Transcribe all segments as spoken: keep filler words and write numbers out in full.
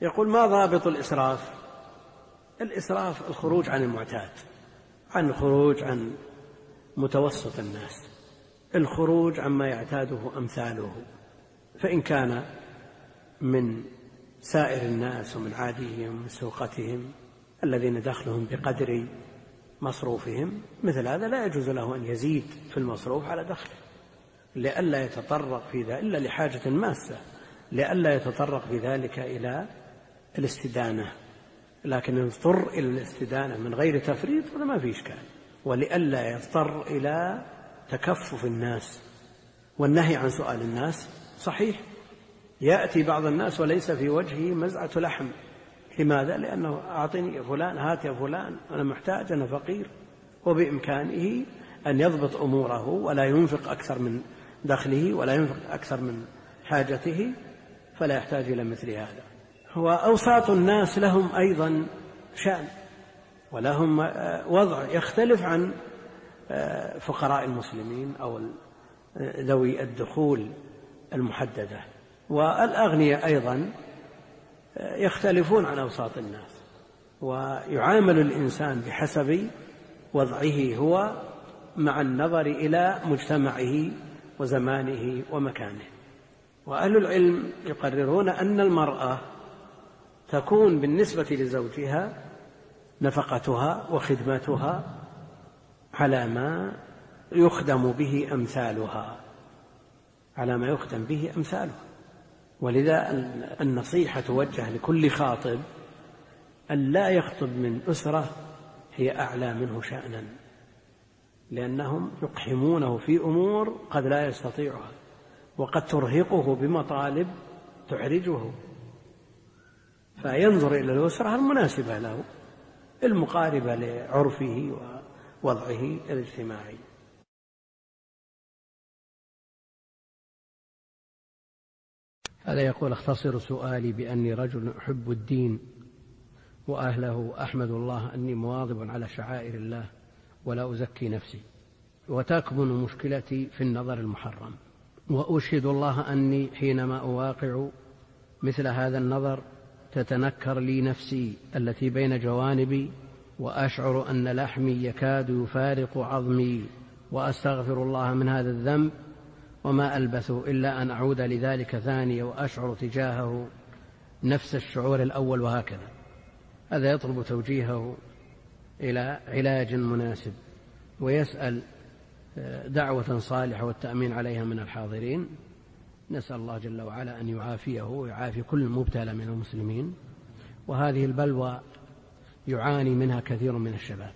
يقول: ما ضابط الإسراف؟ الإسراف الخروج عن المعتاد، عن الخروج عن متوسط الناس، الخروج عما يعتاده أمثاله. فإن كان من سائر الناس ومن عاديهم ومن سوقتهم الذين دخلهم بقدر مصروفهم، مثل هذا لا يجوز له أن يزيد في المصروف على دخله، لئلا يتطرق في ذلك إلا لحاجة ماسة، لئلا يتطرق بذلك إلى الاستدانة. لكن يضطر إلى الاستدانة من غير تفريط هذا ما في إشكال، ولئلا يضطر إلى تكفف الناس والنهي عن سؤال الناس. صحيح يأتي بعض الناس وليس في وجهه مزعة لحم، لماذا؟ لأنه أعطني يا فلان، هات يا فلان، أنا محتاج، أنا فقير، وبإمكانه أن يضبط أموره ولا ينفق أكثر من دخله ولا ينفق أكثر من حاجته، فلا يحتاج إلى مثل هذا. وأوساط الناس لهم أيضا شأن ولهم وضع يختلف عن فقراء المسلمين أو ذوي الدخول المحددة. والأغنياء أيضا يختلفون عن أوساط الناس، ويعامل الإنسان بحسب وضعه هو مع النظر إلى مجتمعه وزمانه ومكانه. وأهل العلم يقررون أن المرأة تكون بالنسبة لزوجها نفقتها وخدمتها على ما يخدم به أمثالها، على ما يخدم به أمثالها. ولذا النصيحة توجه لكل خاطب أن لا يخطب من أسرة هي أعلى منه شأنا، لأنهم يقحمونه في أمور قد لا يستطيعها، وقد ترهقه بمطالب تحرجه، فينظر إلى الأسرة المناسبة له المقاربة لعرفه ووضعه الاجتماعي. هذا يقول: اختصر سؤالي بأني رجل أحب الدين وأهله، أحمد الله أني مواظب على شعائر الله ولا أزكي نفسي، وتكمن مشكلتي في النظر المحرم، وأشهد الله أني حينما أواقع مثل هذا النظر تتنكر لي نفسي التي بين جوانبي، وأشعر أن لحمي يكاد يفارق عظمي، وأستغفر الله من هذا الذنب وما ألبث إلا أن أعود لذلك ثانية وأشعر تجاهه نفس الشعور الأول، وهكذا. هذا يطلب توجيهه إلى علاج مناسب، ويسأل دعوة صالحة والتأمين عليها من الحاضرين. نسأل الله جل وعلا أن يعافيه ويعافي كل مبتلى من المسلمين. وهذه البلوى يعاني منها كثير من الشباب،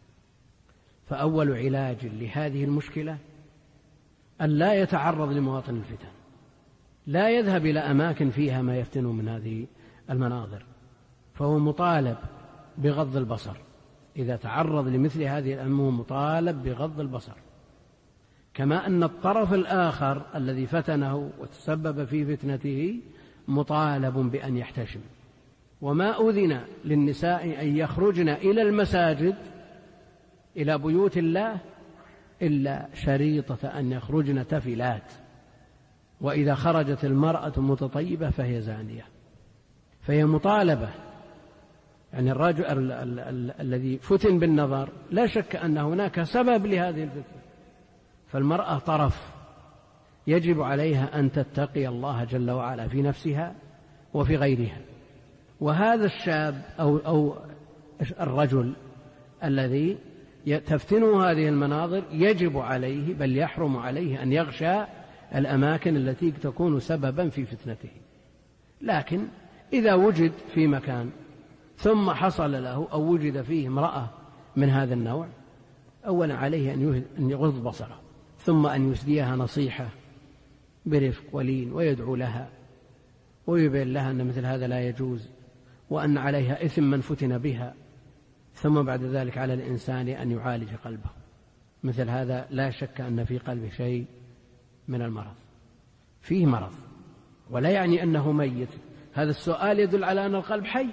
فأول علاج لهذه المشكلة أن لا يتعرض لمواطن الفتن، لا يذهب إلى أماكن فيها ما يفتن من هذه المناظر، فهو مطالب بغض البصر. إذا تعرض لمثل هذه الأمور مطالب بغض البصر، كما أن الطرف الآخر الذي فتنه وتسبب في فتنته مطالب بأن يحتشم. وما أذن للنساء أن يخرجن إلى المساجد إلى بيوت الله إلا شريطة أن يخرجن تفلات، وإذا خرجت المرأة متطيبة فهي زانية، فهي مطالبة. يعني الرجل ال- ال- ال- الذي فتن بالنظر لا شك أن هناك سبب لهذه الفتنة، فالمرأة طرف يجب عليها أن تتقي الله جل وعلا في نفسها وفي غيرها. وهذا الشاب أو, أو الرجل الذي تفتنه هذه المناظر يجب عليه بل يحرم عليه أن يغشى الأماكن التي تكون سببا في فتنته. لكن إذا وجد في مكان ثم حصل له أو وجد فيه امرأة من هذا النوع، أولا عليه أن يغض بصره، ثم أن يسديها نصيحة برفق ولين، ويدعو لها ويبين لها أن مثل هذا لا يجوز، وأن عليها إثم من فتن بها. ثم بعد ذلك على الإنسان أن يعالج قلبه. مثل هذا لا شك أن في قلبه شيء من المرض، فيه مرض، ولا يعني أنه ميت. هذا السؤال يدل على أن القلب حي،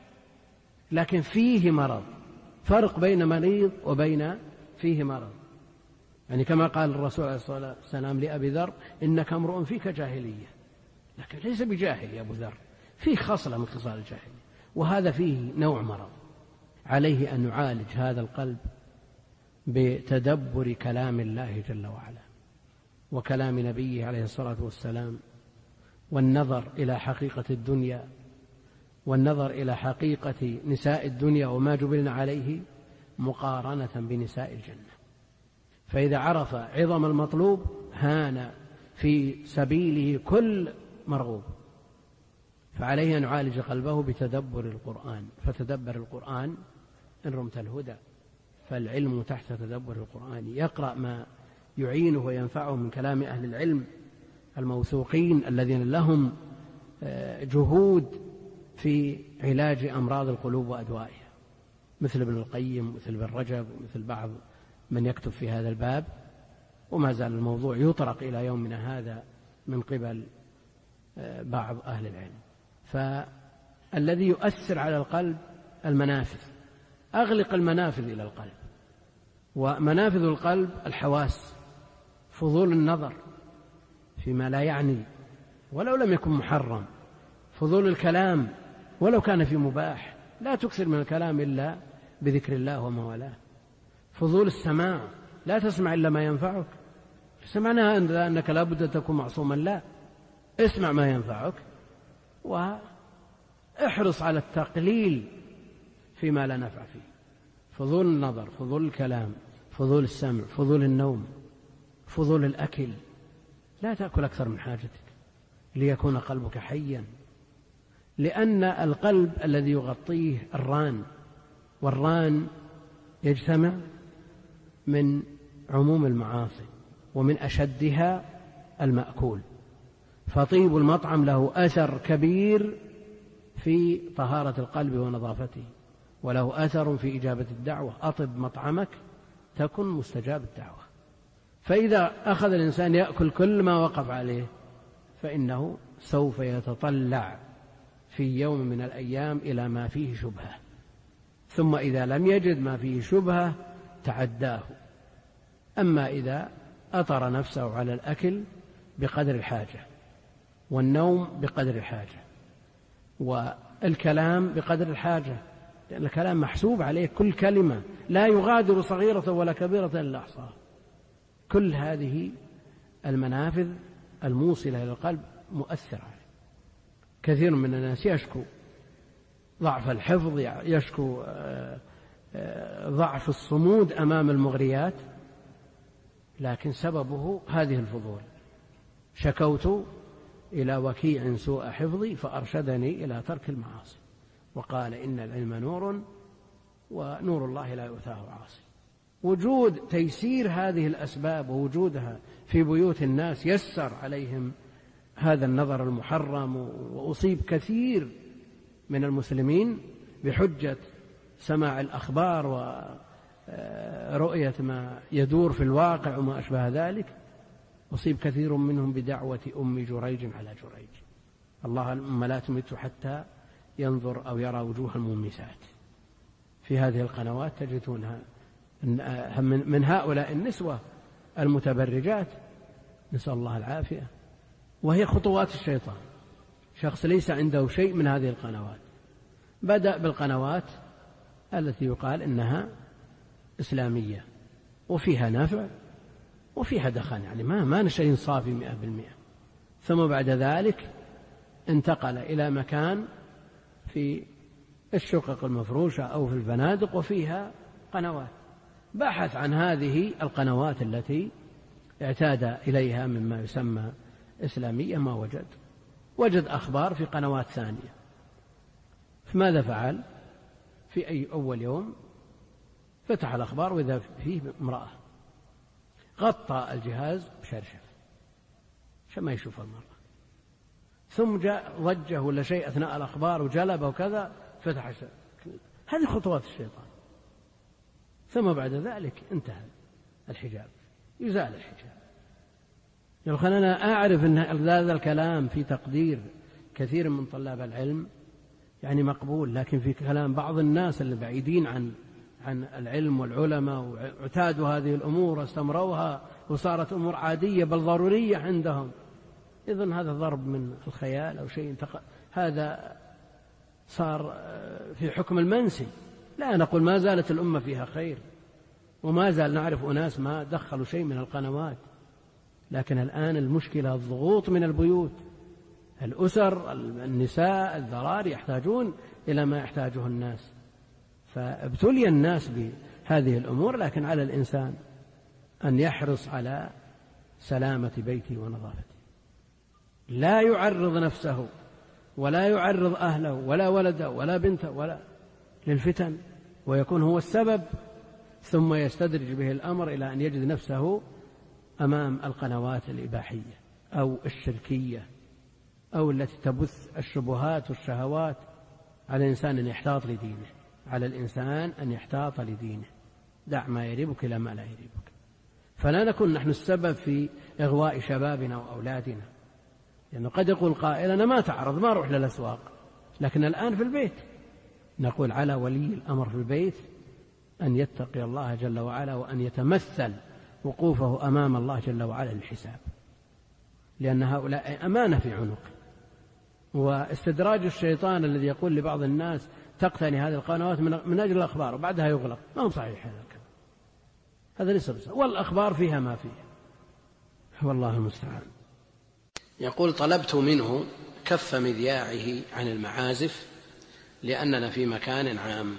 لكن فيه مرض. فرق بين مريض وبين فيه مرض. يعني كما قال الرسول عليه الصلاة والسلام لأبي ذر: إنك امرؤ فيك جاهلية. لكن ليس بجاهل يا أبو ذر، فيه خصلة من خصال الجاهلية، وهذا فيه نوع مرض. عليه أن يعالج هذا القلب بتدبر كلام الله جل وعلا وكلام نبيه عليه الصلاة والسلام، والنظر إلى حقيقة الدنيا، والنظر إلى حقيقة نساء الدنيا وما جبلنا عليه مقارنة بنساء الجنة. فإذا عرف عظم المطلوب هان في سبيله كل مرغوب. فعليه أن يعالج قلبه بتدبر القرآن، فتدبر القرآن إن رمت الهدى، فالعلم تحت تدبر القرآن. يقرأ ما يعينه وينفعه من كلام أهل العلم الموثوقين الذين لهم جهود في علاج أمراض القلوب وأدوائها، مثل ابن القيم، مثل ابن رجب، مثل بعض من يكتب في هذا الباب، وما زال الموضوع يطرق إلى يومنا هذا من قبل بعض أهل العلم. فالذي يؤثر على القلب المنافذ، أغلق المنافذ إلى القلب. ومنافذ القلب الحواس، فضول النظر فيما لا يعني ولو لم يكن محرم، فضول الكلام ولو كان في مباح، لا تكثر من الكلام إلا بذكر الله وما والاه. فضول السماع، لا تسمع إلا ما ينفعك. سمعنا أنك لا بد تكون معصوما، لا، اسمع ما ينفعك واحرص على التقليل فيما لا نفع فيه. فضول النظر، فضول الكلام، فضول السمع، فضول النوم، فضول الأكل. لا تأكل أكثر من حاجتك ليكون قلبك حيا، لأن القلب الذي يغطيه الران، والران يجتمع من عموم المعاصي ومن أشدها المأكول. فطيب المطعم له أثر كبير في طهارة القلب ونظافته، وله أثر في إجابة الدعوة. أطب مطعمك تكن مستجاب الدعوة. فإذا أخذ الإنسان يأكل كل ما وقف عليه فإنه سوف يتطلع في يوم من الأيام إلى ما فيه شبهة، ثم إذا لم يجد ما فيه شبهة تعداه. أما إذا أطر نفسه على الأكل بقدر الحاجة، والنوم بقدر الحاجة، والكلام بقدر الحاجة، لأن الكلام محسوب عليه، كل كلمة لا يغادر صغيرة ولا كبيرة إلا أحصاها. كل هذه المنافذ الموصلة إلى القلب مؤثرة. كثير من الناس يشكو ضعف الحفظ، يشكو ضعف الصمود أمام المغريات، لكن سببه هذه الفضول. شكوت إلى وكيع سوء حفظي فأرشدني إلى ترك المعاصي، وقال إن العلم نور ونور الله لا يؤتاه عاصي. وجود تيسير هذه الأسباب ووجودها في بيوت الناس يسر عليهم هذا النظر المحرم، وأصيب كثير من المسلمين بحجة سماع الأخبار ورؤية ما يدور في الواقع وما أشبه ذلك. أصيب كثير منهم بدعوة أم جريج على جريج، اللهم لا تمت حتى ينظر أو يرى وجوه المومسات. في هذه القنوات تجدونها من هؤلاء النسوة المتبرجات، نسأل الله العافية، وهي خطوات الشيطان. شخص ليس عنده شيء من هذه القنوات بدأ بالقنوات التي يقال إنها إسلامية وفيها نفع وفيها دخان، يعني ما ما نشأ صافي مئة بالمئة. ثم بعد ذلك انتقل إلى مكان في الشقق المفروشة أو في الفنادق وفيها قنوات، بحث عن هذه القنوات التي اعتاد إليها مما يسمى إسلامية، ما وجد. وجد أخبار في قنوات ثانية. فماذا فعل؟ في أي أول يوم فتح الأخبار وإذا فيه امرأة، غطى الجهاز بشرشف عشان ما يشوف المرأة، ثم جاء ضجه ولا شيء أثناء الأخبار وجلب وكذا، فتح الشرشف. هذه خطوات الشيطان. ثم بعد ذلك انتهى الحجاب، يزال الحجاب. لو خلنا أعرف أن هذا الكلام في تقدير كثير من طلاب العلم يعني مقبول، لكن في كلام بعض الناس اللي بعيدين عن عن العلم والعلماء واعتادوا هذه الأمور واستمروها وصارت أمور عادية بل ضرورية عندهم، إذن هذا ضرب من الخيال أو شيء هذا صار في حكم المنسي. لا نقول ما زالت الأمة فيها خير، وما زال نعرف أناس ما دخلوا شيء من القنوات، لكن الآن المشكلة الضغوط من البيوت، الأسر، النساء، الذراري يحتاجون إلى ما يحتاجه الناس، فابتلي الناس بهذه الأمور. لكن على الإنسان أن يحرص على سلامة بيته ونظافته، لا يعرض نفسه ولا يعرض أهله ولا ولده ولا بنته ولا للفتن ويكون هو السبب، ثم يستدرج به الأمر إلى أن يجد نفسه أمام القنوات الإباحية أو الشركية أو التي تبث الشبهات والشهوات. على الإنسان أن يحتاط لدينه، على الإنسان أن يحتاط لدينه، دع ما يريبك إلى ما لا يريبك. فلا نكون نحن السبب في إغواء شبابنا وأولادنا، لأنه قد يقول قائل أنا ما تعرض ما أروح للأسواق، لكن الآن في البيت. نقول على ولي الأمر في البيت أن يتقي الله جل وعلا، وأن يتمثل وقوفه أمام الله جل وعلا للحساب، لأن هؤلاء أمانة في عنقه. واستدراج الشيطان الذي يقول لبعض الناس تقتني هذه القنوات من أجل الأخبار وبعدها يغلق، ما هو صحيح هذا الكلام، هذا ليس بصحيح، والأخبار فيها ما فيها، والله المستعان. يقول طلبت منه كف مذياعه عن المعازف لأننا في مكان عام،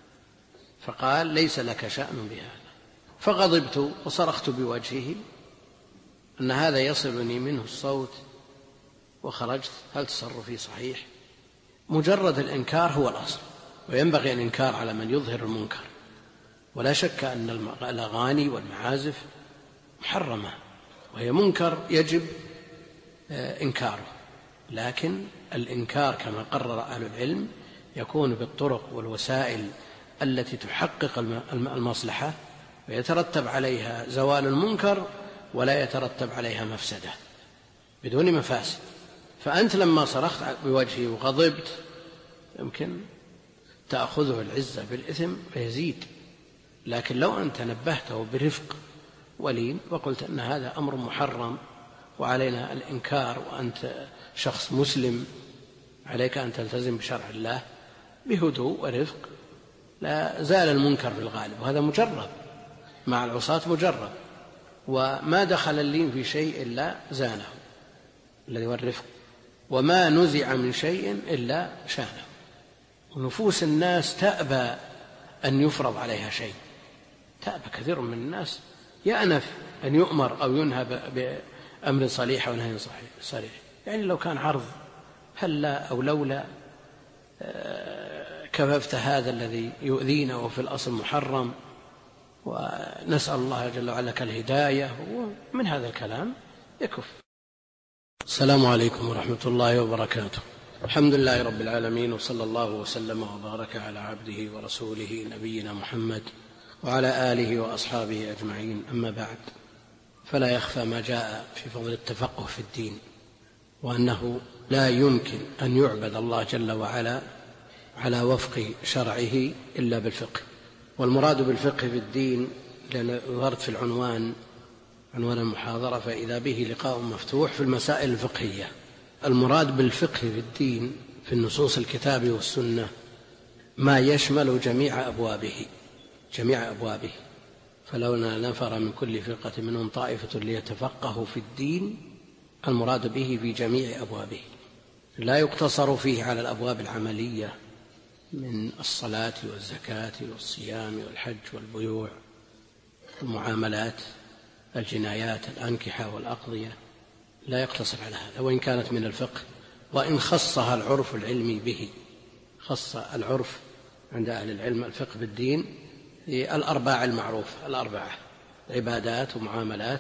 فقال ليس لك شأن بهذا، فغضبت وصرخت بوجهه أن هذا يصلني منه الصوت وخرجت. هل تصرفي صحيح؟ مجرد الإنكار هو الأصل، وينبغي الإنكار على من يظهر المنكر، ولا شك أن الأغاني والمعازف محرمة وهي منكر يجب إنكاره، لكن الإنكار كما قرر أهل العلم يكون بالطرق والوسائل التي تحقق المصلحة ويترتب عليها زوال المنكر ولا يترتب عليها مفسدة بدون مفاسد. فأنت لما صرخت بوجهي وغضبت يمكن تأخذه العزة بالإثم فيزيد، لكن لو أنت نبهته برفق ولين وقلت أن هذا أمر محرم وعلينا الإنكار وأنت شخص مسلم عليك أن تلتزم بشرع الله بهدوء ورفق، لا زال المنكر بالغالب، وهذا مجرب مع العصاة مجرب، وما دخل اللين في شيء إلا زانه الذي هو الرفق، وما نزع من شيء إلا شانه. ونفوس الناس تأبى أن يفرض عليها شيء، تأبى كثير من الناس يأنف أن يؤمر أو ينهى بأمر صليح أو نهي صريح. يعني لو كان عرض هلا أو لولا كففت هذا الذي يؤذينا وفي الأصل محرم، ونسأل الله جل وعلا الهداية، ومن هذا الكلام يكف. السلام عليكم ورحمة الله وبركاته. الحمد لله رب العالمين، وصلى الله وسلم وبارك على عبده ورسوله نبينا محمد وعلى آله وأصحابه أجمعين. أما بعد، فلا يخفى ما جاء في فضل التفقه في الدين، وأنه لا يمكن أن يعبد الله جل وعلا على وفق شرعه إلا بالفقه. والمراد بالفقه في الدين، لأن ظهرت في العنوان عنوان المحاضرة فإذا به لقاء مفتوح في المسائل الفقهية. المراد بالفقه في الدين في النصوص الكتاب والسنة ما يشمل جميع أبوابه جميع أبوابه فلولا نفر من كل فرقة منهم طائفة ليتفقهوا في الدين، المراد به في جميع أبوابه، لا يقتصر فيه على الأبواب العملية من الصلاة والزكاة والصيام والحج والبيوع المعاملات الجنايات الأنكحة والأقضية، لا يقتصر على هذا، وإن كانت من الفقه، وإن خصها العرف العلمي به. خص العرف عند أهل العلم الفقه بالدين الأرباع المعروفة، الأربعة: عبادات ومعاملات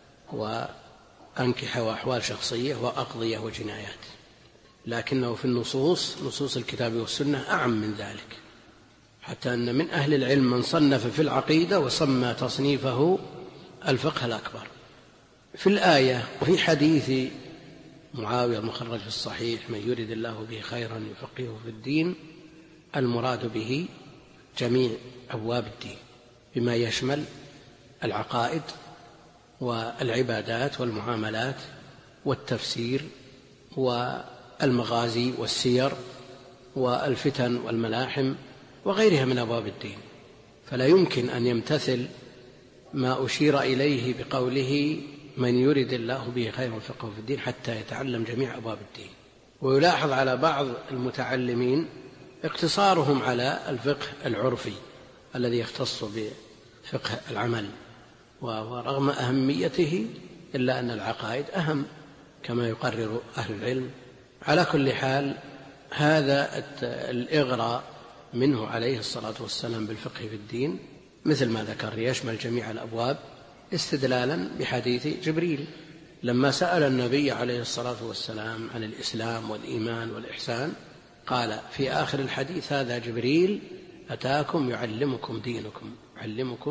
وأنكحة وأحوال شخصية وأقضية وجنايات. لكنه في النصوص نصوص الكتاب والسنة أعم من ذلك، حتى أن من أهل العلم من صنف في العقيدة وسمى تصنيفه الفقه الأكبر. في الآية وفي حديث معاوية المخرج في الصحيح: من يرد الله به خيرا يفقهه في الدين، المراد به جميع أبواب الدين بما يشمل العقائد والعبادات والمعاملات والتفسير المغازي والسير والفتن والملاحم وغيرها من أبواب الدين، فلا يمكن أن يمتثل ما أشير إليه بقوله من يرد الله به خيرا يفقهه في الدين حتى يتعلم جميع أبواب الدين. ويلاحظ على بعض المتعلمين اقتصارهم على الفقه العرفي الذي يختص بفقه العمل، ورغم أهميته إلا أن العقائد أهم كما يقرر أهل العلم. على كل حال هذا الإغراء منه عليه الصلاة والسلام بالفقه في الدين مثل ما ذكر يشمل جميع الأبواب، استدلالا بحديث جبريل لما سأل النبي عليه الصلاة والسلام عن الإسلام والإيمان والإحسان، قال في آخر الحديث هذا جبريل أتاكم يعلمكم دينكم يعلمكم.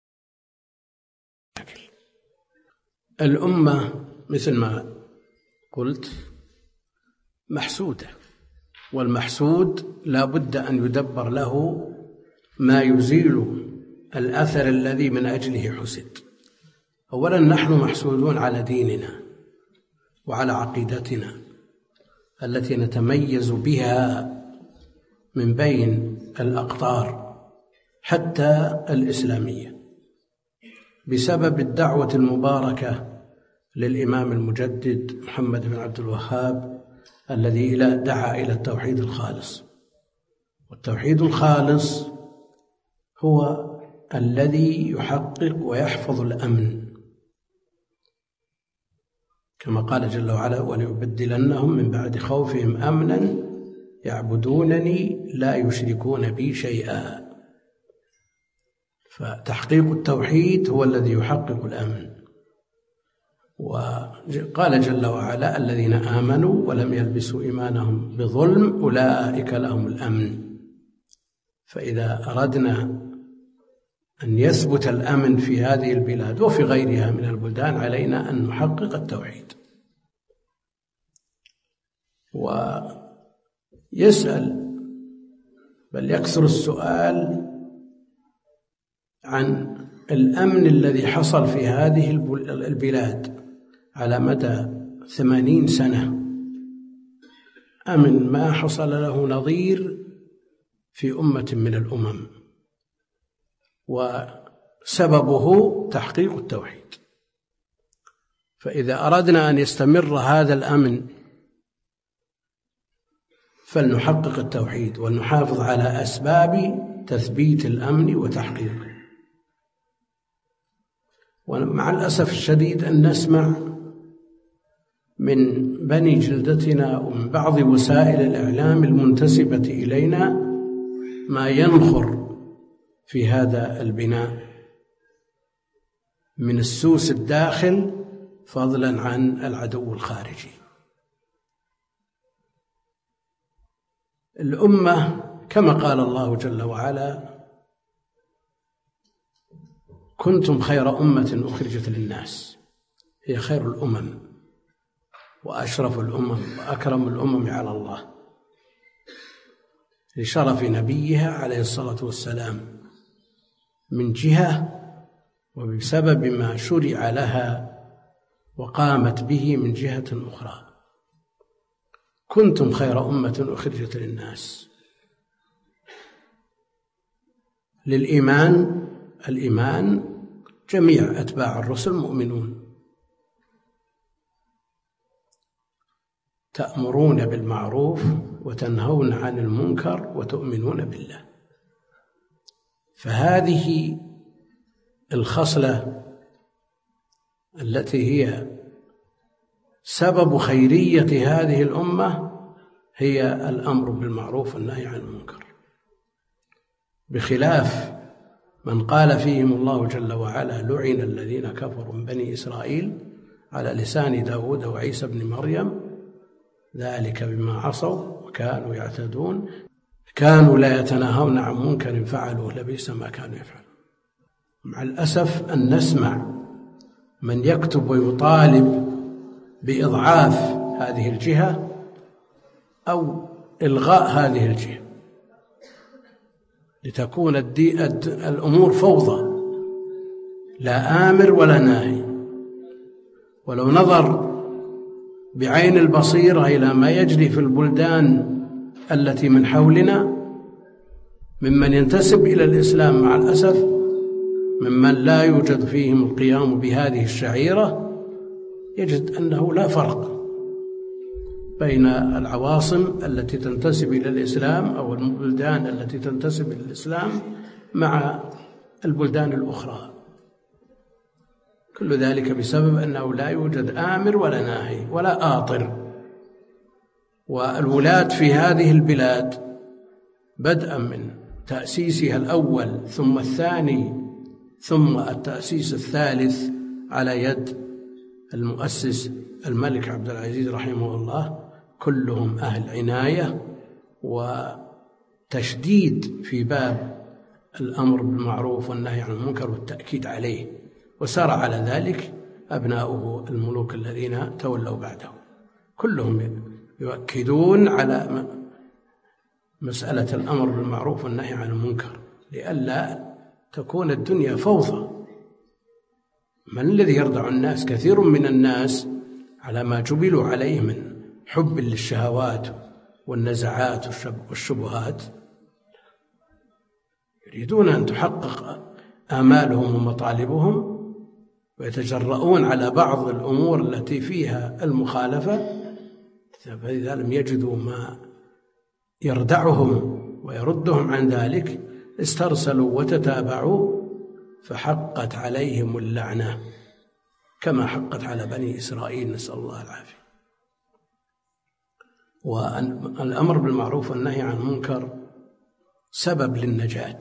الأمة مثل ما قلت محسودة، والمحسود لا بد أن يدبر له ما يزيل الأثر الذي من أجله حسد. أولا نحن محسودون على ديننا وعلى عقيدتنا التي نتميز بها من بين الأقطار حتى الإسلامية بسبب الدعوة المباركة للإمام المجدد محمد بن عبد الوهاب الذي دعا إلى التوحيد الخالص. والتوحيد الخالص هو الذي يحقق ويحفظ الأمن، كما قال جل وعلا وليبدلنهم من بعد خوفهم أمنا يعبدونني لا يشركون بي شيئا. فتحقيق التوحيد هو الذي يحقق الأمن. وقال جل وعلا الذين آمنوا ولم يلبسوا إيمانهم بظلم أولئك لهم الأمن. فإذا أردنا أن يثبت الأمن في هذه البلاد وفي غيرها من البلدان علينا أن نحقق التوحيد. ويسأل بل يكثر السؤال عن الأمن الذي حصل في هذه البلاد على مدى ثمانين سنة، أمن ما حصل له نظير في أمة من الأمم، وسببه تحقيق التوحيد. فإذا أردنا أن يستمر هذا الأمن فلنحقق التوحيد ونحافظ على أسباب تثبيت الأمن وتحقيقه. ومع الأسف الشديد أن نسمع من بني جلدتنا ومن بعض وسائل الإعلام المنتسبة إلينا ما ينخر في هذا البناء من السوس الداخل فضلا عن العدو الخارجي. الأمة كما قال الله جل وعلا كنتم خير أمة أخرجت للناس، هي خير الأمم وأشرف الأمم وأكرم الأمم على الله لشرف نبيها عليه الصلاة والسلام من جهة، وبسبب ما شرع لها وقامت به من جهة أخرى. كنتم خير أمة أخرجت للناس. للإيمان الإيمان جميع أتباع الرسل مؤمنون، تأمرون بالمعروف وتنهون عن المنكر وتؤمنون بالله. فهذه الخصلة التي هي سبب خيرية هذه الأمة هي الأمر بالمعروف والنهي عن المنكر، بخلاف من قال فيهم الله جل وعلا لعن الذين كفروا من بني إسرائيل على لسان داود وعيسى بن مريم ذلك بما عصوا وكانوا يعتدون كانوا لا يتناهون عن منكر فعلوه لبئس ما كانوا يفعلون. مع الأسف أن نسمع من يكتب ويطالب بإضعاف هذه الجهة أو إلغاء هذه الجهة لتكون الدي الأمور فوضى، لا آمر ولا ناهي. ولو نظر بعين البصيرة إلى ما يجري في البلدان التي من حولنا ممن ينتسب إلى الإسلام مع الأسف ممن لا يوجد فيهم القيام بهذه الشعيرة، يجد أنه لا فرق بين العواصم التي تنتسب إلى الإسلام أو البلدان التي تنتسب إلى الإسلام مع البلدان الأخرى. كل ذلك بسبب أنه لا يوجد آمر ولا ناهي ولا آطر. والولاة في هذه البلاد بدءا من تأسيسها الأول ثم الثاني ثم التأسيس الثالث على يد المؤسس الملك عبد العزيز رحمه الله، كلهم أهل عناية وتشديد في باب الأمر بالمعروف والنهي عن المنكر والتأكيد عليه، وسار على ذلك أبناؤه الملوك الذين تولوا بعده، كلهم يؤكدون على مسألة الأمر بالمعروف والنهي عن المنكر لئلا تكون الدنيا فوضى. من الذي يرضع الناس؟ كثير من الناس على ما جبلوا عليه من حب للشهوات والنزعات والشبهات يريدون أن تحقق آمالهم ومطالبهم، ويتجرؤون على بعض الأمور التي فيها المخالفة، فإذا لم يجدوا ما يردعهم ويردهم عن ذلك استرسلوا وتتابعوا، فحقت عليهم اللعنة كما حقت على بني إسرائيل، نسأل الله العافية. والأمر بالمعروف والنهي عن المنكر سبب للنجاة،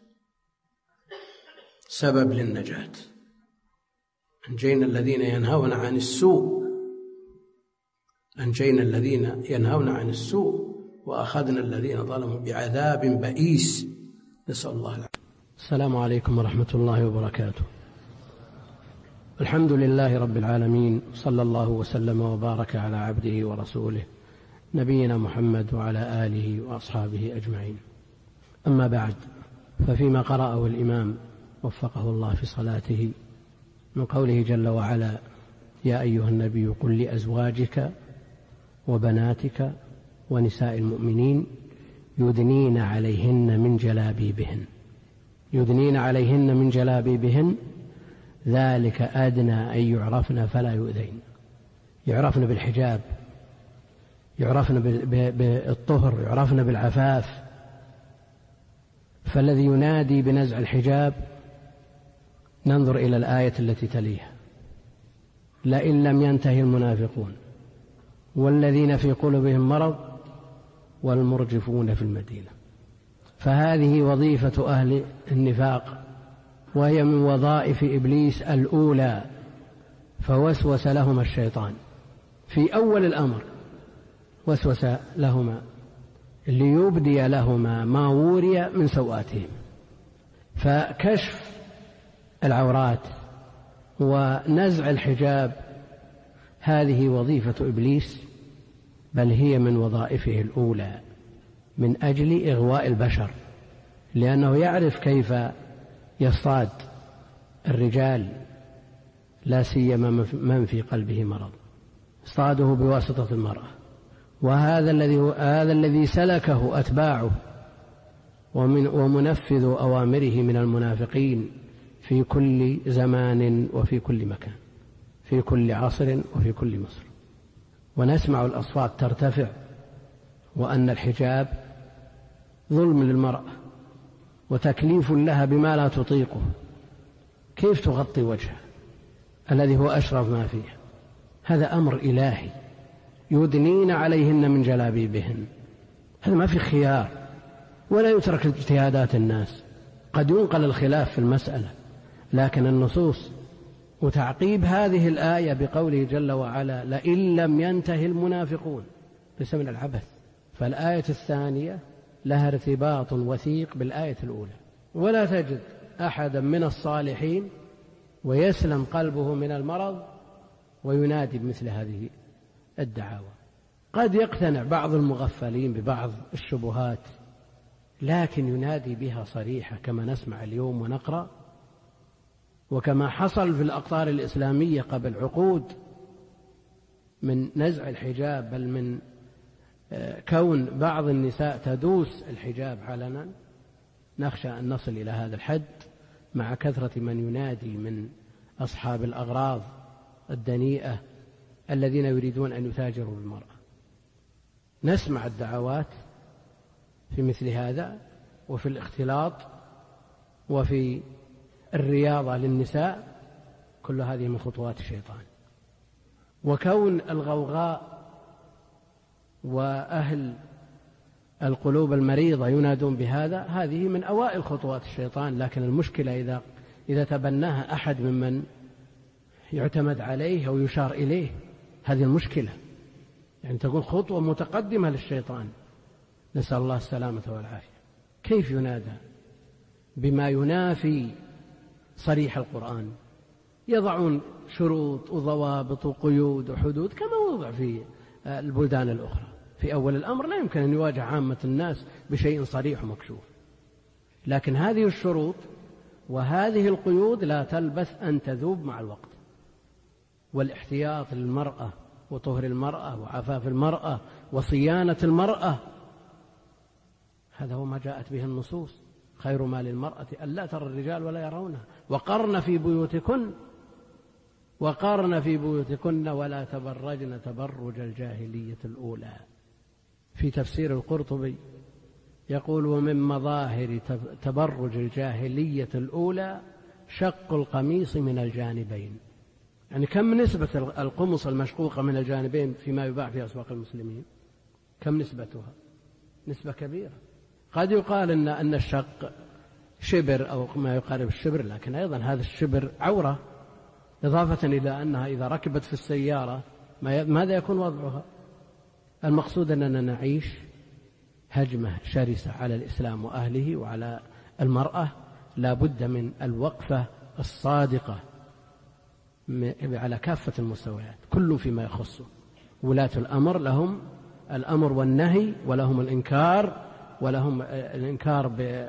سبب للنجاة. أنجينا الذين ينهون عن السوء أنجينا الذين ينهون عن السوء وأخذنا الذين ظلموا بعذاب بئيس، نسأل الله العافية. السلام عليكم ورحمة الله وبركاته. الحمد لله رب العالمين، صلى الله وسلم وبارك على عبده ورسوله نبينا محمد وعلى آله وأصحابه أجمعين. أما بعد، ففيما قرأه الإمام وفقه الله في صلاته من قوله جل وعلا: يا أيها النبي قل لأزواجك وبناتك ونساء المؤمنين يدنين عليهن من جلابيبهن يدنين عليهن من جلابيبهن ذلك أدنى أن يعرفن فلا يؤذين. يعرفن بالحجاب، يعرفن بالطهر، يعرفن بالعفاف. فالذي ينادي بنزع الحجاب ننظر إلى الآية التي تليها: لئن لم ينتهي المنافقون والذين في قلوبهم مرض والمرجفون في المدينة. فهذه وظيفة أهل النفاق، وهي من وظائف إبليس الأولى. فوسوس لهما الشيطان في أول الأمر، وسوس لهما ليبدي لهما ما وري من سوآتهم. فكشف العورات ونزع الحجاب هذه وظيفة إبليس، بل هي من وظائفه الأولى من أجل إغواء البشر، لأنه يعرف كيف يصطاد الرجال، لا سيما من في قلبه مرض، اصطاده بواسطة المرأة. وهذا الذي هذا الذي سلكه أتباعه ومن ومنفذ أوامره من المنافقين في كل زمان وفي كل مكان، في كل عصر وفي كل مصر. ونسمع الأصوات ترتفع وأن الحجاب ظلم للمرأة وتكليف لها بما لا تطيقه. كيف تغطي وجهها الذي هو أشرف ما فيه؟ هذا أمر إلهي. يدنين عليهن من جلابيبهن، هذا ما في خيار، ولا يترك اجتهادات الناس. قد ينقل الخلاف في المسألة، لكن النصوص وتعقيب هذه الآية بقوله جل وعلا: لئن لم ينتهي المنافقون، ليس من العبث. فالآية الثانية لها ارتباط وثيق بالآية الأولى. ولا تجد أحدا من الصالحين ويسلم قلبه من المرض وينادي بمثل هذه الدعاوى. قد يقتنع بعض المغفلين ببعض الشبهات، لكن ينادي بها صريحة كما نسمع اليوم ونقرأ، وكما حصل في الأقطار الإسلامية قبل عقود من نزع الحجاب، بل من كون بعض النساء تدوس الحجاب علنا، نخشى أن نصل إلى هذا الحد مع كثرة من ينادي من أصحاب الأغراض الدنيئة الذين يريدون أن يتاجروا بالمرأة. نسمع الدعوات في مثل هذا، وفي الاختلاط، وفي الرياضة للنساء، كل هذه من خطوات الشيطان. وكون الغوغاء وأهل القلوب المريضة ينادون بهذا، هذه من أوائل خطوات الشيطان. لكن المشكلة إذا إذا تبناها أحد ممن يعتمد عليه أو يشار إليه، هذه المشكلة، يعني تكون خطوة متقدمة للشيطان، نسأل الله السلامة والعافية. كيف ينادى بما ينافي صريح القرآن؟ يضعون شروط وضوابط وقيود وحدود كما وضع في البلدان الأخرى. في أول الأمر لا يمكن أن يواجه عامة الناس بشيء صريح ومكشوف، لكن هذه الشروط وهذه القيود لا تلبث أن تذوب مع الوقت. والاحتياط للمرأة وطهر المرأة وعفاف المرأة وصيانة المرأة، هذا هو ما جاءت به النصوص. خير ما للمرأة ألا ترى الرجال ولا يرونها، وقرن في بيوتكن وقرن في بيوتكن ولا تبرجن تبرج الجاهلية الأولى. في تفسير القرطبي يقول: ومن مظاهر تبرج الجاهلية الأولى شق القميص من الجانبين. يعني كم نسبة القمص المشقوقة من الجانبين فيما يباع في أسواق المسلمين؟ كم نسبتها؟ نسبة كبيرة. قد يقال إن أن الشق شبر أو ما يقارب الشبر، لكن أيضا هذا الشبر عورة، إضافة إلى أنها إذا ركبت في السيارة ماذا يكون وضعها؟ المقصود أننا نعيش هجمة شرسة على الإسلام وأهله وعلى المرأة. لا بد من الوقفة الصادقة على كافة المستويات، كل فيما يخصه. ولاة الأمر لهم الأمر والنهي، ولهم الإنكار، ولهم الإنكار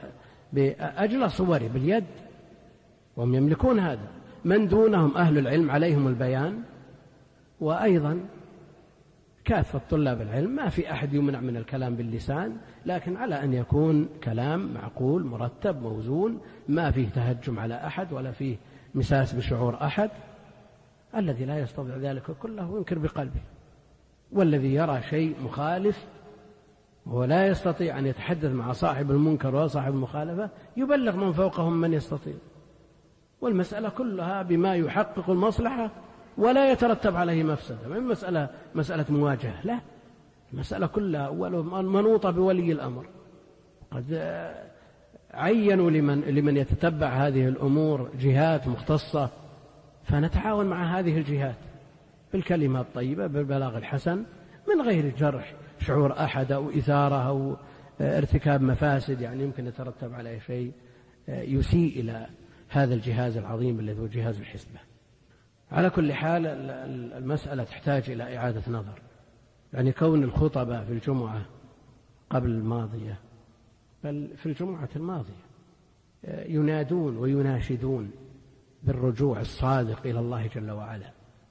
بأجل صوره باليد، وهم يملكون هذا. من دونهم أهل العلم عليهم البيان، وأيضا كافة طلاب العلم ما في أحد يمنع من الكلام باللسان، لكن على أن يكون كلام معقول مرتب موزون، ما فيه تهجم على أحد ولا فيه مساس بشعور أحد. الذي لا يستطيع ذلك كله ينكر بقلبه، والذي يرى شيء مخالف ولا يستطيع أن يتحدث مع صاحب المنكر وصاحب المخالفة يبلغ من فوقهم من يستطيع. والمسألة كلها بما يحقق المصلحة ولا يترتب عليه مفسدة. من مسألة مسألة مواجهة، لا، المسألة كلها منوطة بولي الأمر. قد عينوا لمن, لمن يتتبع هذه الأمور جهات مختصة، فنتعاون مع هذه الجهات بالكلمة الطيبة بالبلاغ الحسن من غير جرح شعور أحد أو إثارة أو ارتكاب مفاسد يعني يمكن يترتب عليه شيء يسيء إلى هذا الجهاز العظيم الذي هو جهاز الحسبة. على كل حال المسألة تحتاج إلى إعادة نظر، يعني كون الخطبة في الجمعة قبل الماضية بل في الجمعة الماضية ينادون ويناشدون بالرجوع الصادق إلى الله جل وعلا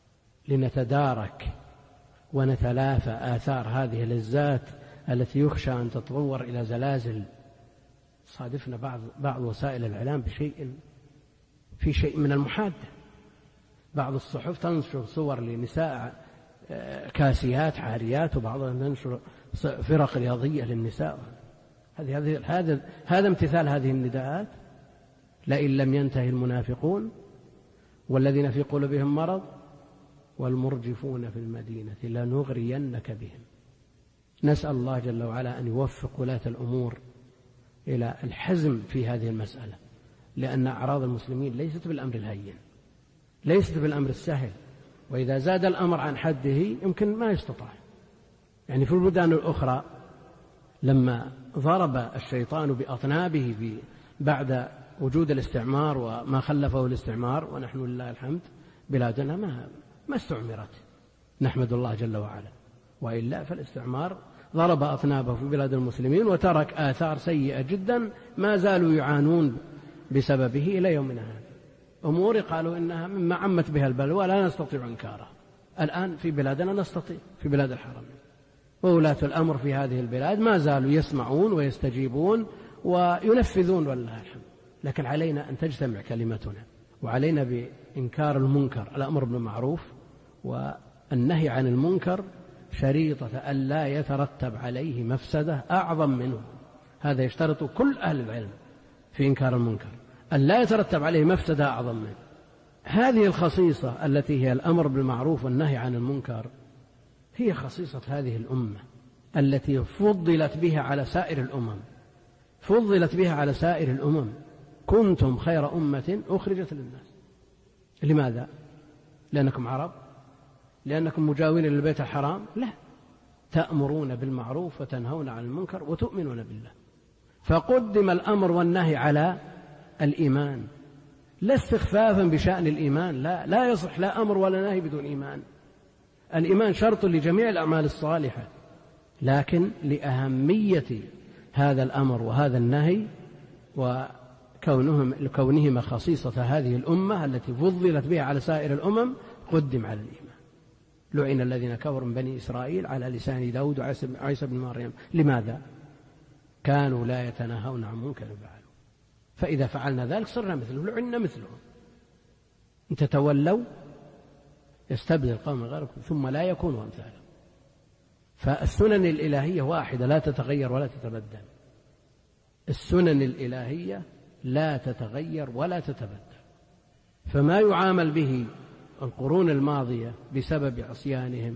لنتدارك ونتلافى آثار هذه اللذات التي يخشى أن تتطور إلى زلازل. صادفنا بعض بعض وسائل الإعلام بشيء في شيء من المحادة. بعض الصحف تنشر صور لنساء كاسيات عاريات، وبعضها تنشر فرق رياضية للنساء. هذه هذه هذا هذا امتثال هذه النداءات. لئن لم ينتهي المنافقون والذين في قلوبهم مرض والمرجفون في المدينة لنغرينك بهم. نسأل الله جل وعلا أن يوفق ولاة الأمور إلى الحزم في هذه المسألة، لأن أعراض المسلمين ليست بالأمر الهين، ليست بالأمر السهل، وإذا زاد الأمر عن حده يمكن ما يستطاع. يعني في البلدان الأخرى لما ضرب الشيطان بأطنابه بعد وجود الاستعمار وما خلفه الاستعمار، ونحن لله الحمد بلادنا ما ما استعمرت، نحمد الله جل وعلا، وإلا فالاستعمار ضرب أطنابه في بلاد المسلمين وترك آثار سيئة جدا ما زالوا يعانون بسببه إلى يومنا هذا. أمور قالوا إنها مما عمت بها البلوى لا نستطيع إنكارها، الآن في بلادنا نستطيع، في بلاد الحرمين، وولاة الأمر في هذه البلاد ما زالوا يسمعون ويستجيبون وينفذون والله الحمد. لكن علينا أن تجتمع كلمتنا، وعلينا بإنكار المنكر، الأمر بالمعروف والنهي عن المنكر شريطة ألا يترتب عليه مفسدة أعظم منه. هذا يشترط كل أهل العلم في إنكار المنكر، أن لا يترتب عليه مفسدة أعظم منه. هذه الخصيصة التي هي الأمر بالمعروف والنهي عن المنكر هي خصيصة هذه الأمة التي فضلت بها على سائر الأمم، فضلت بها على سائر الأمم. كنتم خير أمة أخرجت للناس. لماذا؟ لأنكم عرب؟ لأنكم مجاورين للبيت الحرام؟ لا، تأمرون بالمعروف وتنهون عن المنكر وتؤمنون بالله. فقدم الأمر والنهي على الإيمان، لا استخفافا بشأن الإيمان، لا لا يصح لا أمر ولا نهي بدون إيمان. الإيمان شرط لجميع الأعمال الصالحة، لكن لأهمية هذا الأمر وهذا النهي وكونهم كونهما خصيصة هذه الأمة التي فضلت بها على سائر الأمم قدم على الإيمان. لعن الذين كفروا من بني إسرائيل على لسان داود وعيسى بن مريم. لماذا؟ كانوا لا يتناهون عن منكر فعلوا. فإذا فعلنا ذلك صرنا مثلهم، لعنا مثلهم. إن تتولوا يستبدل قوم غيركم ثم لا يكونوا أمثالهم. فالسنن الإلهية واحدة لا تتغير ولا تتبدل. السنن الإلهية لا تتغير ولا تتبدل. فما يعامل به القرون الماضية بسبب عصيانهم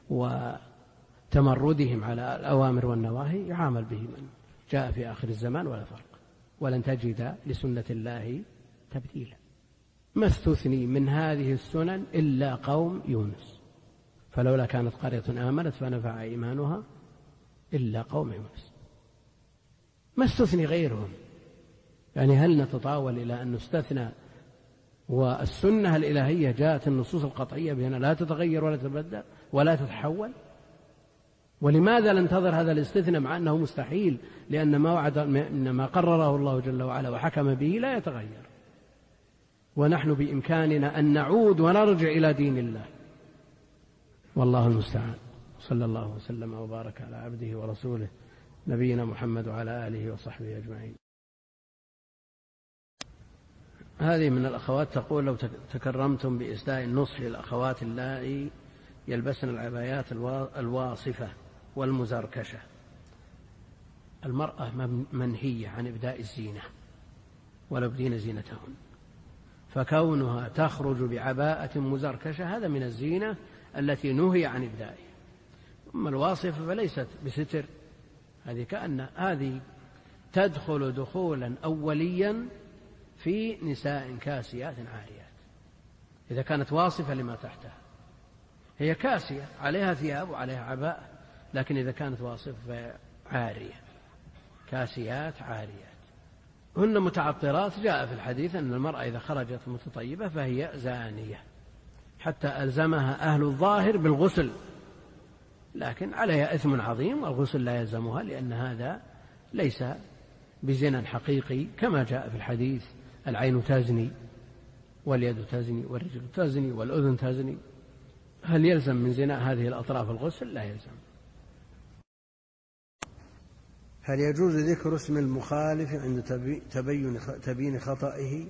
وتمردهم على الأوامر والنواهي يعامل به من جاء في آخر الزمان ولا فرق. ولن تجد لسنة الله تبديلا. ما استثني من هذه السنن إلا قوم يونس، فلولا كانت قرية آمنت فنفع إيمانها إلا قوم يونس. ما استثني غيرهم. يعني هل نتطاول إلى أن نستثنى والسنة الإلهية جاءت النصوص القطعية بأنها لا تتغير ولا تتبدل ولا تتحول؟ ولماذا ننتظر هذا الاستثناء مع أنه مستحيل؟ لأن ما وعد ما قرره الله جل وعلا وحكم به لا يتغير، ونحن بإمكاننا أن نعود ونرجع إلى دين الله. والله المستعان. صلى الله وسلم وبارك على عبده ورسوله نبينا محمد وعلى آله وصحبه أجمعين. هذه من الأخوات تقول: لو تكرمتم بإسداء النصح للأخوات اللائي يلبسن العبايات الواصفة والمزركشة. المرأة منهية عن إبداء الزينة ولا يبدين زينتهن، فكونها تخرج بعباءة مزركشة هذا من الزينة التي نهي عن إبدائها. أما الواصفة فليست بستر، هذه كأن هذه تدخل دخولا أوليا في نساء كاسيات عاريات. إذا كانت واصفة لما تحتها هي كاسية عليها ثياب وعليها عباءة، لكن إذا كانت واصفة عارية، كاسيات عاريات هن متعطرات. جاء في الحديث أن المرأة إذا خرجت متطيبة فهي زانية، حتى ألزمها أهل الظاهر بالغسل، لكن عليها إثم عظيم والغسل لا يلزمها، لأن هذا ليس بزنا حقيقي كما جاء في الحديث: العين تزني واليد تزني والرجل تزني والأذن تزني. هل يلزم من زنا هذه الأطراف الغسل؟ لا يلزم. هل يجوز ذكر اسم المخالف عند تبين تبيين خطئه؟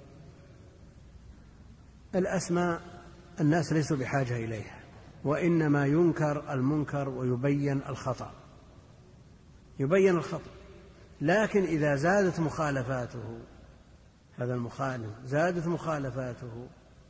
الأسماء الناس ليسوا بحاجة إليها، وإنما ينكر المنكر ويبين الخطأ، يبين الخطأ. لكن إذا زادت مخالفاته، هذا المخالف زادت مخالفاته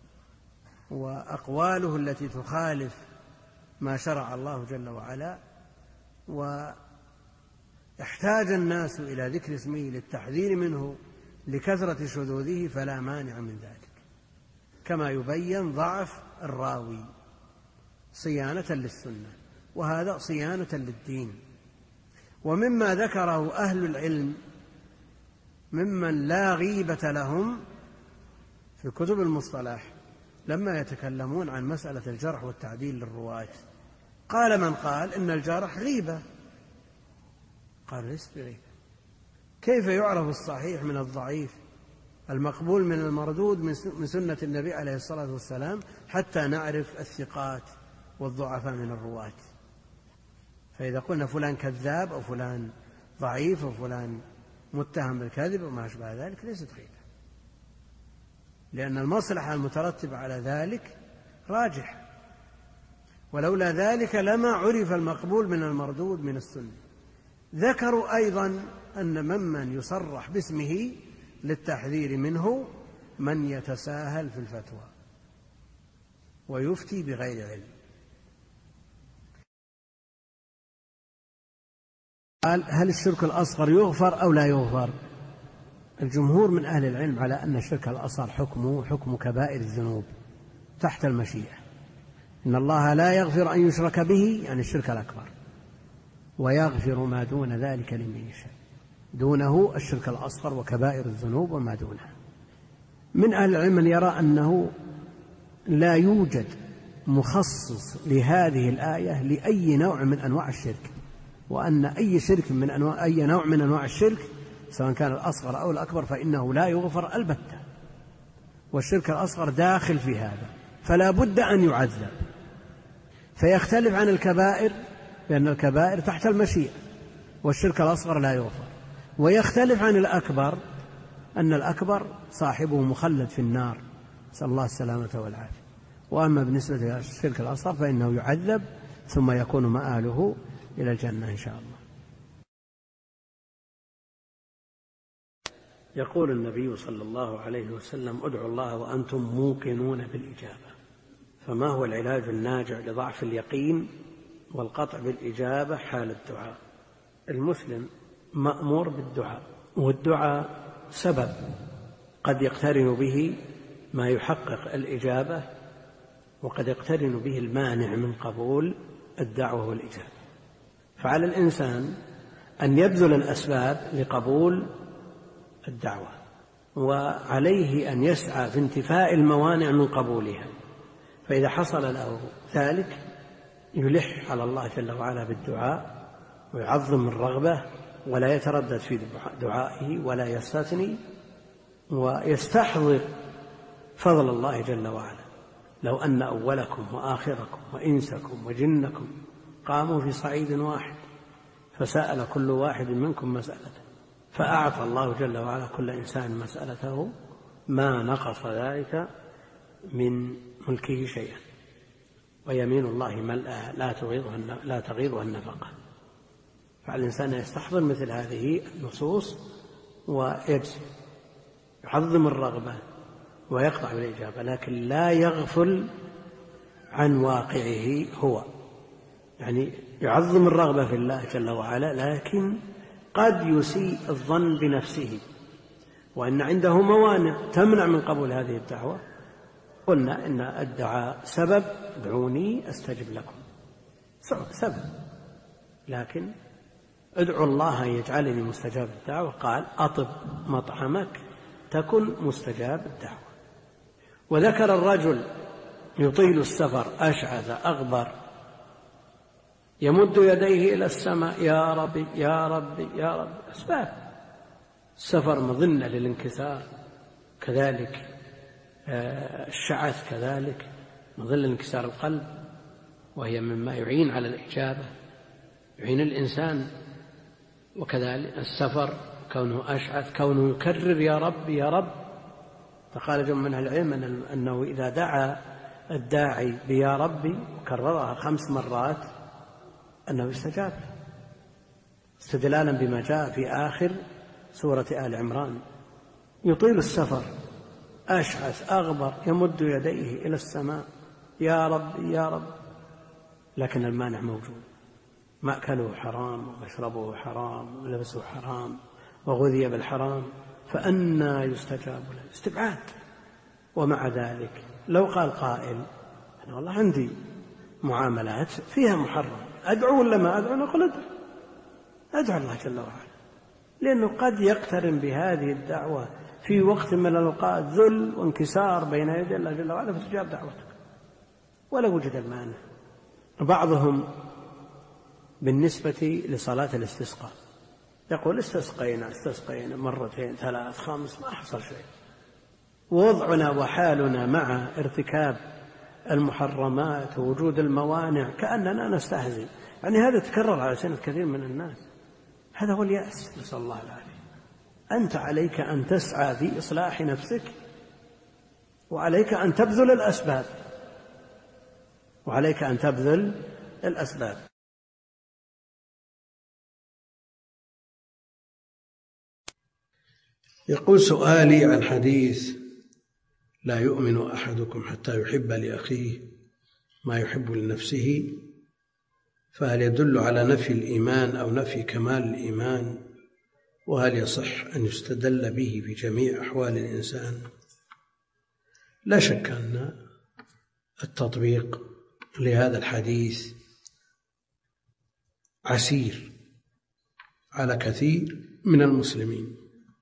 وأقواله التي تخالف ما شرع الله جل وعلا، واحتاج الناس إلى ذكر اسمه للتحذير منه لكثرة شذوذه، فلا مانع من ذلك، كما يبين ضعف الراوي صيانة للسنة، وهذا صيانة للدين. ومما ذكره أهل العلم ممن لا غيبة لهم في كتب المصطلح لما يتكلمون عن مسألة الجرح والتعديل للرواة، قال من قال إن الجرح غيبة، قال ليس بغيبة. كيف يعرف الصحيح من الضعيف، المقبول من المردود من سنة النبي عليه الصلاة والسلام، حتى نعرف الثقات والضعفاء من الرواة. فإذا قلنا فلان كذاب أو فلان ضعيف أو فلان متهم بالكذب وما أشبه ذلك ليست غيبة، لأن المصلحة المترتبة على ذلك راجح، ولولا ذلك لما عرف المقبول من المردود من السنة. ذكروا أيضا أن ممن يصرح باسمه للتحذير منه من يتساهل في الفتوى ويفتي بغير علم. قال هل الشرك الأصغر يغفر أو لا يغفر؟ الجمهور من أهل العلم على أن الشرك الأصغر حكمه حكم كبائر الذنوب تحت المشيئة. إن الله لا يغفر أن يشرك به، يعني الشرك الأكبر، ويغفر ما دون ذلك لمن يشاء. دونه الشرك الأصغر وكبائر الذنوب وما دونها. من أهل العلم من يرى أنه لا يوجد مخصص لهذه الآية لأي نوع من أنواع الشرك، وأن أي شرك من أنواع أي نوع من أنواع الشرك سواء كان الأصغر أو الأكبر فإنه لا يغفر البتة، والشرك الأصغر داخل في هذا، فلا بد أن يعذب. فيختلف عن الكبائر لأن الكبائر تحت المشيئة والشرك الأصغر لا يغفر، ويختلف عن الأكبر أن الأكبر صاحبه مخلد في النار، نسأل الله السلامة والعافية. وأما بالنسبة للشرك الأصغر فإنه يعذب ثم يكون مآله إلى الجنة إن شاء الله. يقول النبي صلى الله عليه وسلم ادعوا الله وأنتم موقنون بالإجابة. فما هو العلاج الناجع لضعف اليقين والقطع بالإجابة حال الدعاء؟ المسلم مأمور بالدعاء، والدعاء سبب قد يقترن به ما يحقق الإجابة وقد يقترن به المانع من قبول الدعوة والإجابة. فعلى الإنسان أن يبذل الأسباب لقبول الدعوة، وعليه أن يسعى في انتفاء الموانع من قبولها. فإذا حصل له ذلك يلح على الله جل وعلا بالدعاء ويعظم الرغبة ولا يتردد في دعائه ولا يستثني، ويستحضر فضل الله جل وعلا. لو أن أولكم وآخركم وإنسكم وجنكم قاموا في صعيد واحد فسأل كل واحد منكم مسألته فأعطى الله جل وعلا كل إنسان مسألته ما نقص ذلك من ملكه شيئا، ويمين الله ملأى لا تغيضها لا تغيضها النفقة. فالإنسان يستحضر مثل هذه النصوص ويجزم يعظم الرغبة ويقطع بالإجابة، لكن لا يغفل عن واقعه هو، يعني يعظم الرغبة في الله جل وعلا لكن قد يسيء الظن بنفسه وأن عنده موانع تمنع من قبول هذه الدعوة. قلنا إن الدعاء سبب، ادعوني أستجب لكم سبب، لكن ادعوا الله يجعلني مستجاب الدعوة. قال أطب مطعمك تكن مستجاب الدعوة. وذكر الرجل يطيل السفر أشعث أغبر يمد يديه إلى السماء يا ربي يا ربي يا ربي. أسباب السفر مظنة للانكسار، كذلك الشعث كذلك مظل انكسار القلب، وهي مما يعين على الإجابة يعين الإنسان. وكذلك السفر كونه أشعث كونه يكرر يا رب يا رب. فقال جمع من العلم أنه إذا دعا الداعي بيا ربي وكررها خمس مرات أنه استجاب، استدلالا بما جاء في آخر سورة آل عمران. يطيل السفر أشعث أغبر يمد يديه إلى السماء يا رب يا رب، لكن المانع موجود، مأكله حرام ومشربه حرام ولبسه حرام وغذي بالحرام، فأنى يستجاب له؟ استبعاد. ومع ذلك لو قال قائل أنا والله عندي معاملات فيها محرم أدعو ولا ما أدعو؟ نقول أدعو أدعو الله جل وعلا، لأنه قد يقترن بهذه الدعوة في وقت من الأوقات ذل وانكسار بين يدي الله جل وعلا فتجاب دعوتك ولا وجد المانع. بعضهم بالنسبة لصلاة الاستسقاء يقول استسقينا استسقينا مرتين ثلاث خمس ما حصل شيء. ووضعنا وحالنا مع ارتكاب المحرمات ووجود الموانع كأننا نستهزئ، يعني هذا تكرر على سنة كثير من الناس. هذا هو اليأس، نسأل الله العافية. أنت عليك أن تسعى في إصلاح نفسك، وعليك أن تبذل الأسباب وعليك أن تبذل الأسباب. يقول سؤالي عن حديث لا يؤمن أحدكم حتى يحب لأخيه ما يحب لنفسه، فهل يدل على نفي الإيمان أو نفي كمال الإيمان؟ وهل يصح أن يستدل به في جميع أحوال الإنسان؟ لا شك أن التطبيق لهذا الحديث عسير على كثير من المسلمين،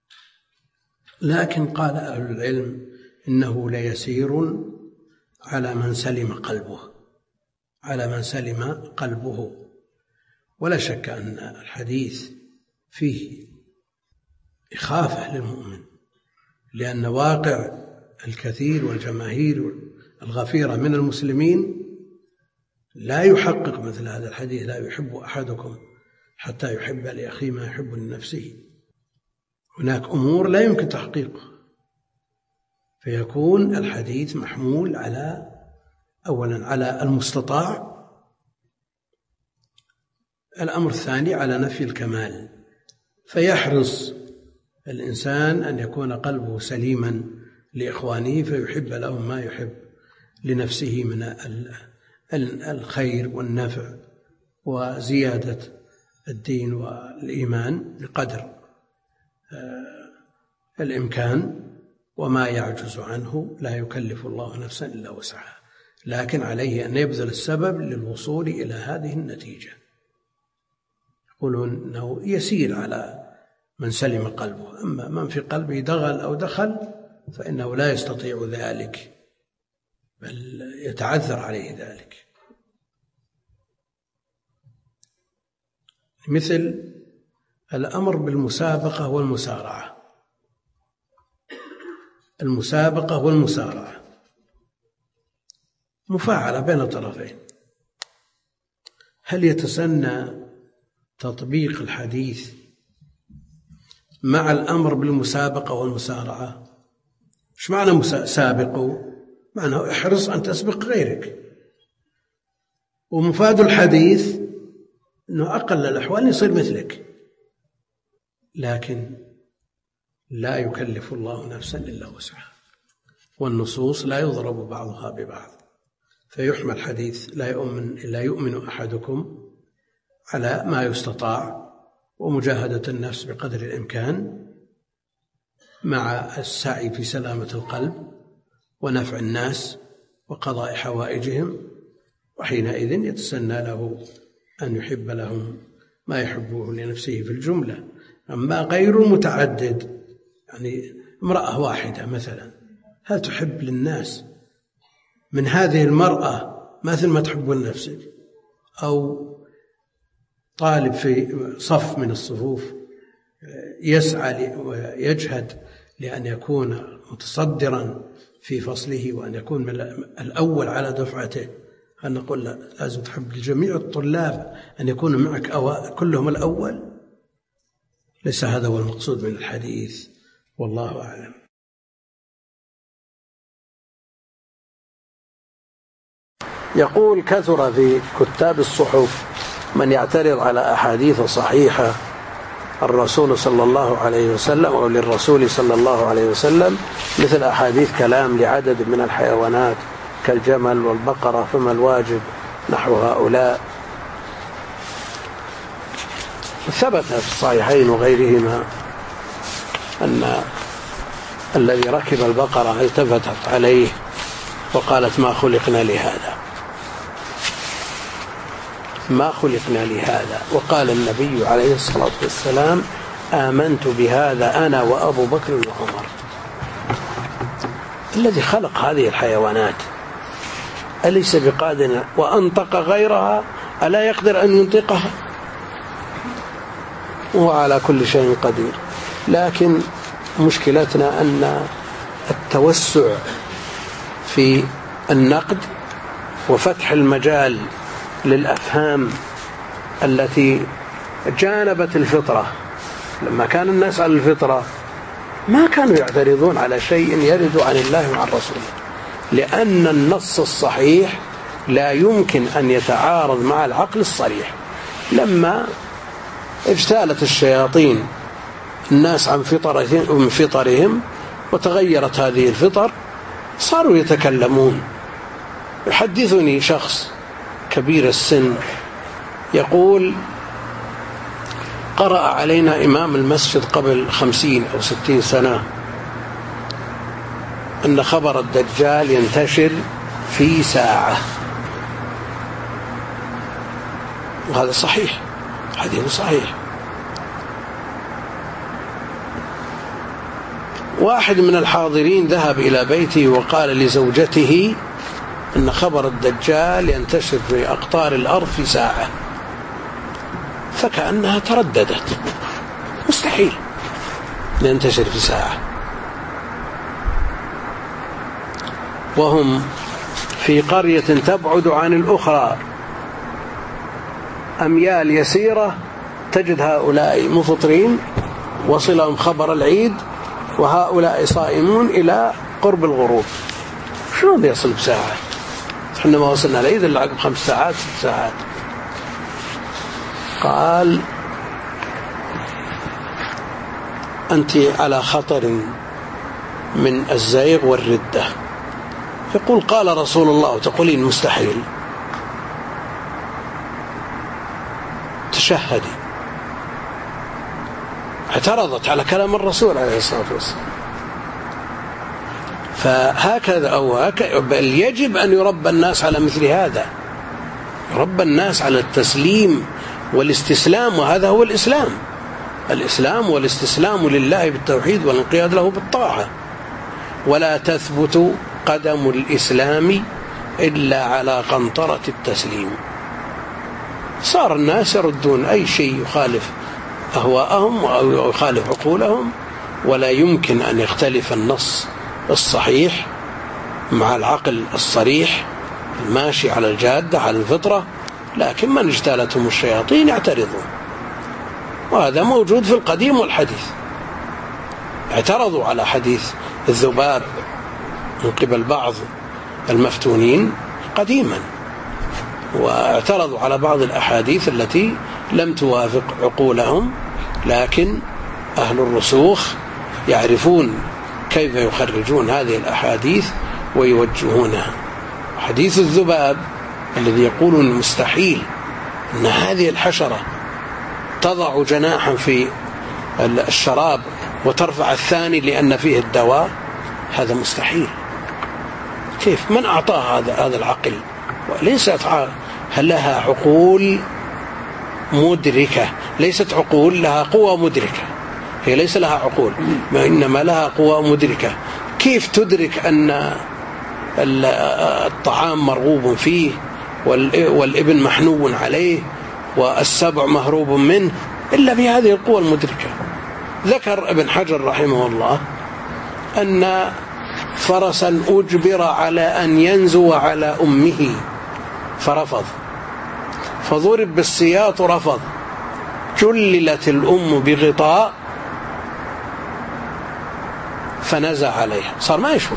لكن قال أهل العلم إنه ليسير على من سلم قلبه على من سلم قلبه ولا شك أن الحديث فيه إخافة للمؤمن، لأن واقع الكثير والجماهير الغفيرة من المسلمين لا يحقق مثل هذا الحديث: لا يحب أحدكم حتى يحب لأخيه ما يحب لنفسه. هناك أمور لا يمكن تحقيقها، فيكون الحديث محمول على أولا على المستطاع، الأمر الثاني على نفي الكمال، فيحرص الإنسان أن يكون قلبه سليما لإخوانه فيحب لهم ما يحب لنفسه من الخير والنفع وزيادة الدين والإيمان بقدر الإمكان، وما يعجز عنه لا يكلف الله نفسا إلا وسعها، لكن عليه أن يبذل السبب للوصول إلى هذه النتيجة. يقولون أنه يسير على من سلم قلبه، أما من في قلبه دغل أو دخل فإنه لا يستطيع ذلك، بل يتعذر عليه ذلك. مثل الأمر بالمسابقة والمسارعة المسابقة والمسارعة مفاعلة بين الطرفين، هل يتسنى تطبيق الحديث مع الأمر بالمسابقة والمسارعة؟ إيش معنى سابقوا؟ معنى احرص أن تسبق غيرك، ومفاد الحديث أنه أقل الأحوال يصير مثلك، لكن لا يكلف الله نفسا إلا وسعها، والنصوص لا يضرب بعضها ببعض، فيحمل حديث لا يؤمن لا يؤمن أحدكم على ما يستطاع ومجاهدة النفس بقدر الإمكان مع السعي في سلامة القلب ونفع الناس وقضاء حوائجهم، وحينئذ يتسنى له أن يحب لهم ما يحبه لنفسه في الجملة. أما غير المتعدد، يعني امرأة واحدة مثلا، هل تحب للناس من هذه المرأة مثل ما تحب لنفسك؟ أو طالب في صف من الصفوف يسعى ويجهد لأن يكون متصدرا في فصله وأن يكون من الأول على دفعته، هل نقول لا، لازم تحب لجميع الطلاب أن يكونوا معك كلهم الأول؟ ليس هذا هو المقصود من الحديث، والله أعلم. يقول: كثر في كتاب الصحف من يعترض على أحاديث صحيحة الرسول صلى الله عليه وسلم أو للرسول صلى الله عليه وسلم، مثل أحاديث كلام لعدد من الحيوانات كالجمل والبقرة، فما الواجب نحو هؤلاء؟ ثبت في الصحيحين وغيرهما أن الذي ركب البقرة التفتت عليه وقالت: ما خلقنا لهذا ما خلقنا لهذا وقال النبي عليه الصلاة والسلام: آمنت بهذا أنا وأبو بكر وعمر. الذي خلق هذه الحيوانات أليس بقادر وأنطق غيرها؟ ألا يقدر أن ينطقها؟ وهو على كل شيء قدير. لكن مشكلتنا أن التوسع في النقد وفتح المجال للأفهام التي جانبت الفطرة. لما كان الناس على الفطرة ما كانوا يعترضون على شيء يرد عن الله وعن رسوله، لأن النص الصحيح لا يمكن أن يتعارض مع العقل الصريح. لما اجتالت الشياطين الناس عن فطرهم, فطرهم وتغيرت هذه الفطر صاروا يتكلمون. يحدثني شخص كبير السن يقول: قرأ علينا إمام المسجد قبل خمسين أو ستين سنة أن خبر الدجال ينتشر في ساعة، وهذا صحيح، حديث صحيح. واحد من الحاضرين ذهب إلى بيته وقال لزوجته أن خبر الدجال ينتشر في أقطار الأرض في ساعة، فكأنها ترددت، مستحيل ينتشر في ساعة. وهم في قرية تبعد عن الأخرى أميال يسيرة، تجد هؤلاء مفطرين وصلهم خبر العيد وهؤلاء صائمون إلى قرب الغروب. شلون يصل بساعة؟ احنا ما وصلنا العيد إلا عقب خمس ساعات ست ساعات. قال: أنت على خطر من الزيغ والردة. يقول: قال رسول الله وتقولين مستحيل. تشهدي. اعترضت على كلام الرسول عليه الصلاة والسلام. فهكذا أو هكذا بل يجب أن يربى الناس على مثل هذا، يربى الناس على التسليم والاستسلام، وهذا هو الإسلام. الإسلام والاستسلام لله بالتوحيد والانقياد له بالطاعة. ولا تثبت قدم الإسلام إلا على قنطرة التسليم. صار الناس يردون أي شيء يخالف أهواءهم أو يخالف عقولهم، ولا يمكن أن يختلف النص الصحيح مع العقل الصريح الماشي على الجادة على الفطرة، لكن من اجتالتهم الشياطين يعترضون. وهذا موجود في القديم والحديث. اعترضوا على حديث الذباب من قبل بعض المفتونين قديما، واعترضوا على بعض الأحاديث التي لم توافق عقولهم، لكن أهل الرسوخ يعرفون كيف يخرجون هذه الأحاديث ويوجهونها. حديث الذباب الذي يقولون مستحيل أن هذه الحشرة تضع جناحا في الشراب وترفع الثاني لأن فيه الدواء، هذا مستحيل. كيف؟ من أعطاه هذا هذا العقل؟ وليست هل لها عقول مدركة، ليست عقول لها قوة مدركة، هي ليس لها عقول وإنما لها قوة مدركة. كيف تدرك أن الطعام مرغوب فيه والابن محنوب عليه والسبع مهروب منه إلا بهذه القوة المدركة؟ ذكر ابن حجر رحمه الله أن فرسا أجبر على أن ينزو على أمه فرفض، فضرب بالسياط رفض، جللت الأم بغطاء فنزع عليها، صار ما يشوف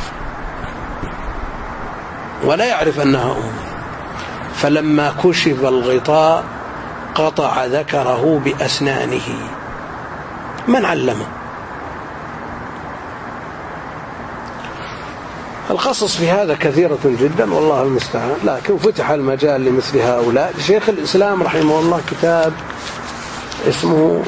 ولا يعرف أنها أم. فلما كشف الغطاء قطع ذكره بأسنانه. من علمه؟ القصص في هذا كثيرة جدا والله المستعان، لكن فتح المجال لمثل هؤلاء. شيخ الإسلام رحمه الله كتاب اسمه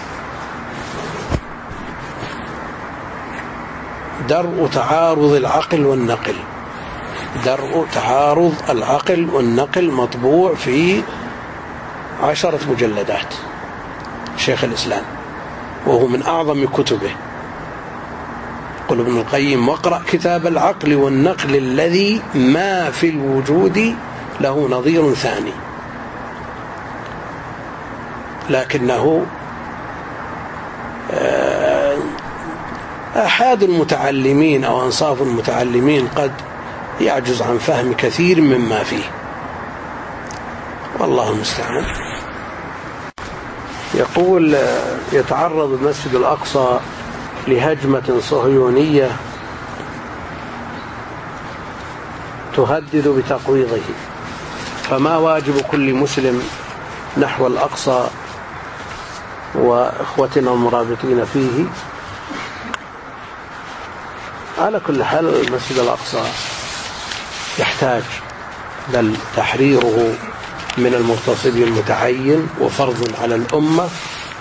درء تعارض العقل والنقل، درء تعارض العقل والنقل، مطبوع في عشرة مجلدات شيخ الإسلام، وهو من أعظم كتبه. يقول ابن القيم: واقرأ كتاب العقل والنقل الذي ما في الوجود له نظير ثاني. لكنه أحد المتعلمين أو أنصاف المتعلمين قد يعجز عن فهم كثير مما فيه، والله المستعان. يقول يتعرض المسجد الأقصى لهجمة صهيونية تهدد بتقويضه، فما واجب كل مسلم نحو الأقصى وإخوتنا المرابطين فيه؟ على كل حال المسجد الأقصى يحتاج بل تحريره من المغتصب المتعين وفرض على الأمة،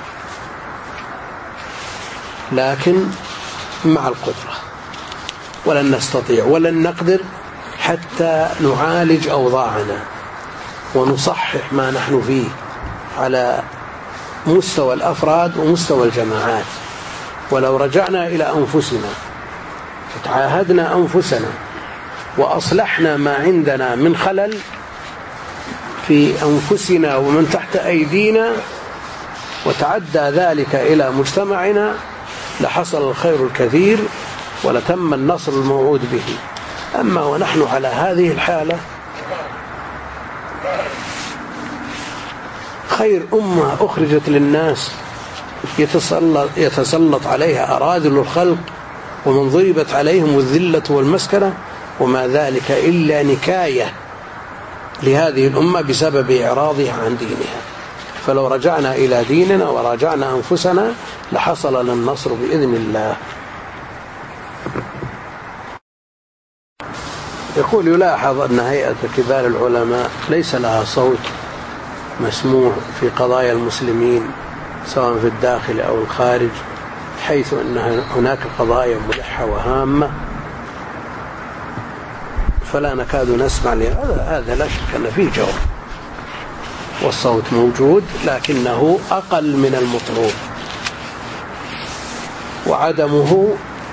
لكن مع القدرة، ولن نستطيع ولن نقدر حتى نعالج أوضاعنا ونصحح ما نحن فيه على مستوى الأفراد ومستوى الجماعات. ولو رجعنا إلى أنفسنا وتعاهدنا أنفسنا وأصلحنا ما عندنا من خلل في أنفسنا ومن تحت أيدينا وتعدى ذلك إلى مجتمعنا لحصل الخير الكثير ولتم النصر الموعود به. أما ونحن على هذه الحالة خير أمة أخرجت للناس يتسلط, يتسلط عليها أراذل الخلق ومن ضربت عليهم الذلة والمسكنة، وما ذلك إلا نكاية لهذه الأمة بسبب إعراضها عن دينها. فلو رجعنا إلى ديننا وراجعنا أنفسنا لحصل لنا النصر بإذن الله. يقول يلاحظ أن هيئة كبار العلماء ليس لها صوت مسموع في قضايا المسلمين سواء في الداخل أو الخارج، حيث أن هناك قضايا ملحة وهامة فلا نكاد نسمع لهذا. هذا لا شك أن فيه جواب، والصوت موجود لكنه أقل من المطلوب، وعدمه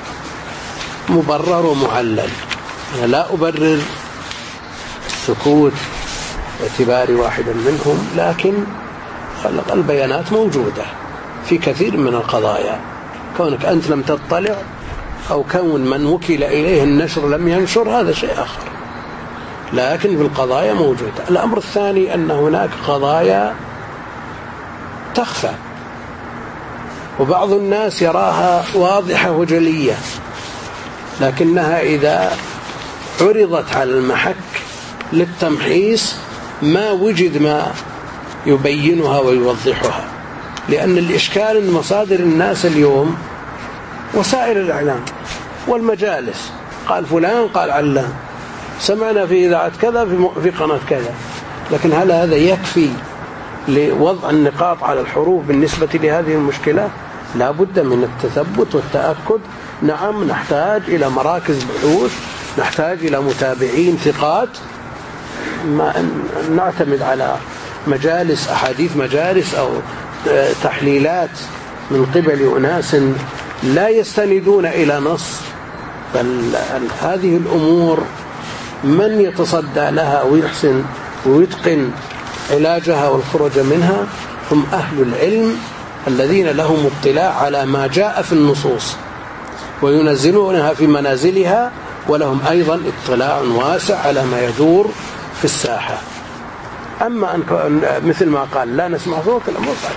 مبرر ومعلل. أنا لا أبرر السكوت باعتبار واحدا منهم، لكن البيانات موجودة في كثير من القضايا. كونك أنت لم تطلع أو كون من وكل إليه النشر لم ينشر هذا شيء آخر، لكن في القضايا موجودة. الأمر الثاني أن هناك قضايا تخفى وبعض الناس يراها واضحة وجلية، لكنها إذا عرضت على المحك للتمحيص ما وجد ما يبينها ويوضحها. لأن الإشكال أن مصادر الناس اليوم وسائل الإعلام والمجالس، قال فلان قال علان، سمعنا في إذاعة كذا في قناة كذا، لكن هل هذا يكفي لوضع النقاط على الحروف بالنسبة لهذه المشكلة؟ لا بد من التثبت والتأكد. نعم نحتاج إلى مراكز بحوث، نحتاج إلى متابعين ثقات، ما نعتمد على مجالس أحاديث مجالس أو تحليلات من قبل أناس لا يستندون إلى نص. بل هذه الأمور من يتصدى لها ويحسن ويتقن علاجها والخروج منها هم أهل العلم الذين لهم اطلاع على ما جاء في النصوص وينزلونها في منازلها، ولهم أيضا اطلاع واسع على ما يدور في الساحة. أما أن مثل ما قال لا نسمع صوت، الأمر صحيح.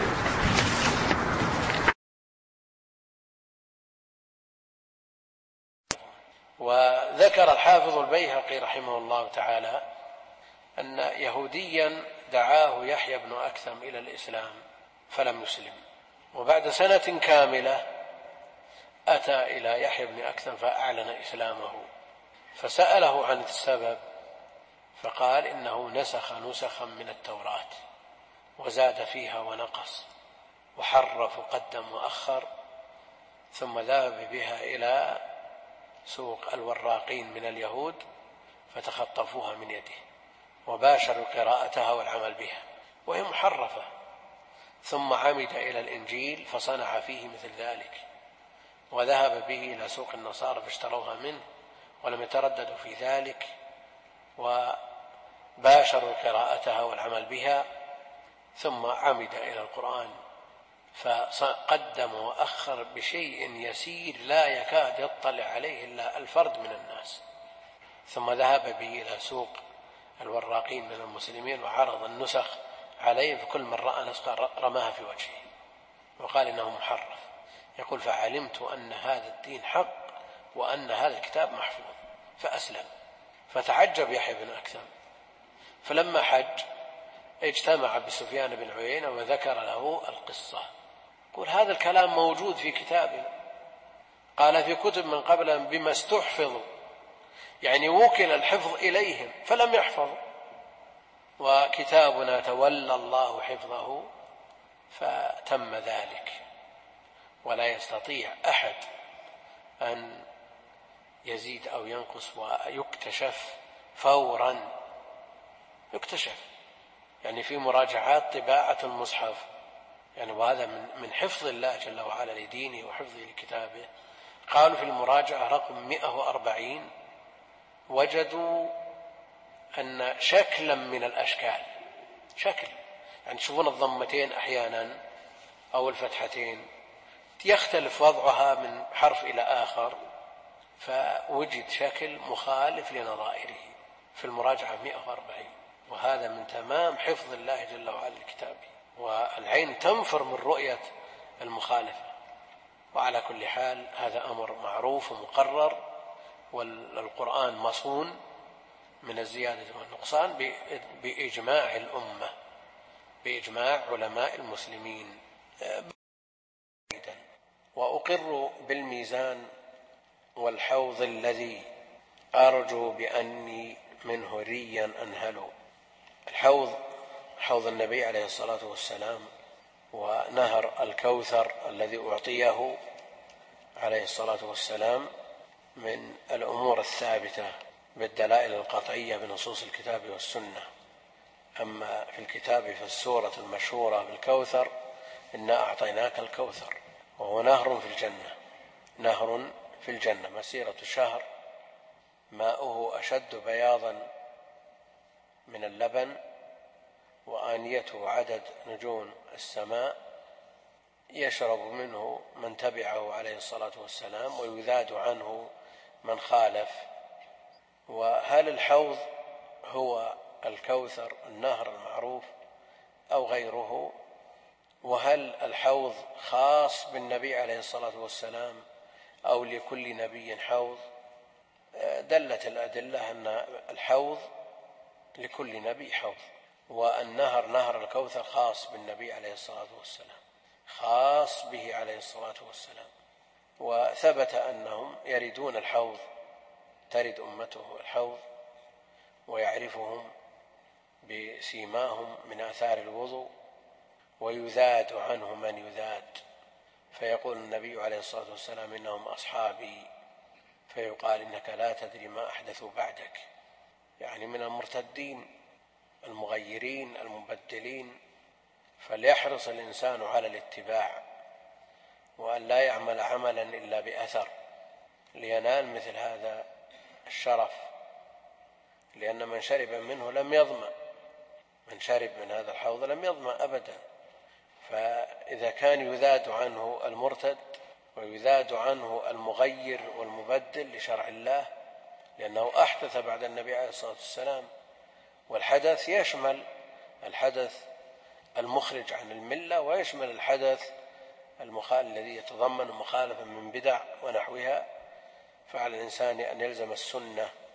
وذكر الحافظ البيهقي رحمه الله تعالى أن يهوديا دعاه يحيى بن أكثم إلى الإسلام فلم يسلم، وبعد سنة كاملة أتى إلى يحيى بن أكثم فأعلن إسلامه، فسأله عن السبب فقال إنه نسخ نسخا من التوراة وزاد فيها ونقص وحرف وقدم وأخر، ثم ذهب بها إلى سوق الوراقين من اليهود فتخطفوها من يده وباشروا قراءتها والعمل بها وهي محرفة، ثم عمد إلى الإنجيل فصنع فيه مثل ذلك، وذهب به إلى سوق النصارى فاشتروها منه ولم يترددوا في ذلك وباشروا قراءتها والعمل بها، ثم عمد إلى القرآن فقدم وأخر بشيء يسير لا يكاد يطلع عليه إلا الفرد من الناس، ثم ذهب به إلى سوق الوراقين من المسلمين وعرض النسخ عليهم، فكل من رأى نسخة رماها في وجهه وقال إنه محرف. يقول فعلمت أن هذا الدين حق وأن هذا الكتاب محفوظ فأسلم. فتعجب يحيى بن أكثم، فلما حج اجتمع بسفيان بن عيينة وذكر له القصة. يقول هذا الكلام موجود في كتابنا، قال في كتب من قبل بما استحفظوا، يعني وكل الحفظ إليهم فلم يحفظوا، وكتابنا تولى الله حفظه فتم ذلك. ولا يستطيع أحد أن يزيد أو ينقص، ويكتشف فورا، يكتشف يعني في مراجعات طباعة المصحف يعني، وهذا من حفظ الله جل وعلا لدينه وحفظه لكتابه. قالوا في المراجعة رقم مئة وأربعين وجدوا أن شكلا من الأشكال، شكل يعني تشوفون الضمتين أحيانا أو الفتحتين يختلف وضعها من حرف إلى آخر، فوجد شكل مخالف لنظائره في المراجعة مئة وأربعين. وهذا من تمام حفظ الله جل وعلا لكتابه، والعين تنفر من رؤية المخالفة. وعلى كل حال هذا أمر معروف ومقرر، والقرآن مصون من الزيادة والنقصان بإجماع الأمة، بإجماع علماء المسلمين. وأقر بالميزان والحوض الذي أرجو بأني منه ريا أنهل. الحوض حوض النبي عليه الصلاة والسلام، ونهر الكوثر الذي أعطيه عليه الصلاة والسلام من الأمور الثابتة بالدلائل القطعية بنصوص الكتاب والسنة. أما في الكتاب فالسورة المشهورة بالكوثر إنا أعطيناك الكوثر، وهو نهر في الجنة، نهر في الجنة مسيرة شهر، ماؤه أشد بياضا من اللبن، وآنيته عدد نجوم السماء، يشرب منه من تبعه عليه الصلاة والسلام ويذاد عنه من خالف. وهل الحوض هو الكوثر النهر المعروف أو غيره؟ وهل الحوض خاص بالنبي عليه الصلاة والسلام أو لكل نبي حوض؟ دلت الأدلة أن الحوض لكل نبي حوض، والنهر نهر الكوثر خاص بالنبي عليه الصلاة والسلام، خاص به عليه الصلاة والسلام. وثبت أنهم يردون الحوض، ترد أمته الحوض ويعرفهم بسيماهم من آثار الوضوء، ويذاد عنه من يذاد، فيقول النبي عليه الصلاة والسلام إنهم أصحابي، فيقال إنك لا تدري ما أحدثوا بعدك، يعني من المرتدين المغيرين المبدلين. فليحرص الإنسان على الاتباع، وأن لا يعمل عملا إلا بأثر لينال مثل هذا الشرف، لأن من شرب منه لم يظمأ، من شرب من هذا الحوض لم يظمأ أبدا. فإذا كان يذاد عنه المرتد ويذاد عنه المغير والمبدل لشرع الله، لأنه أحدث بعد النبي عليه الصلاة والسلام، والحدث يشمل الحدث المخرج عن الملة ويشمل الحدث المخالف الذي يتضمن مخالفة من بدع ونحوها. فعلى الإنسان أن يلزم السنة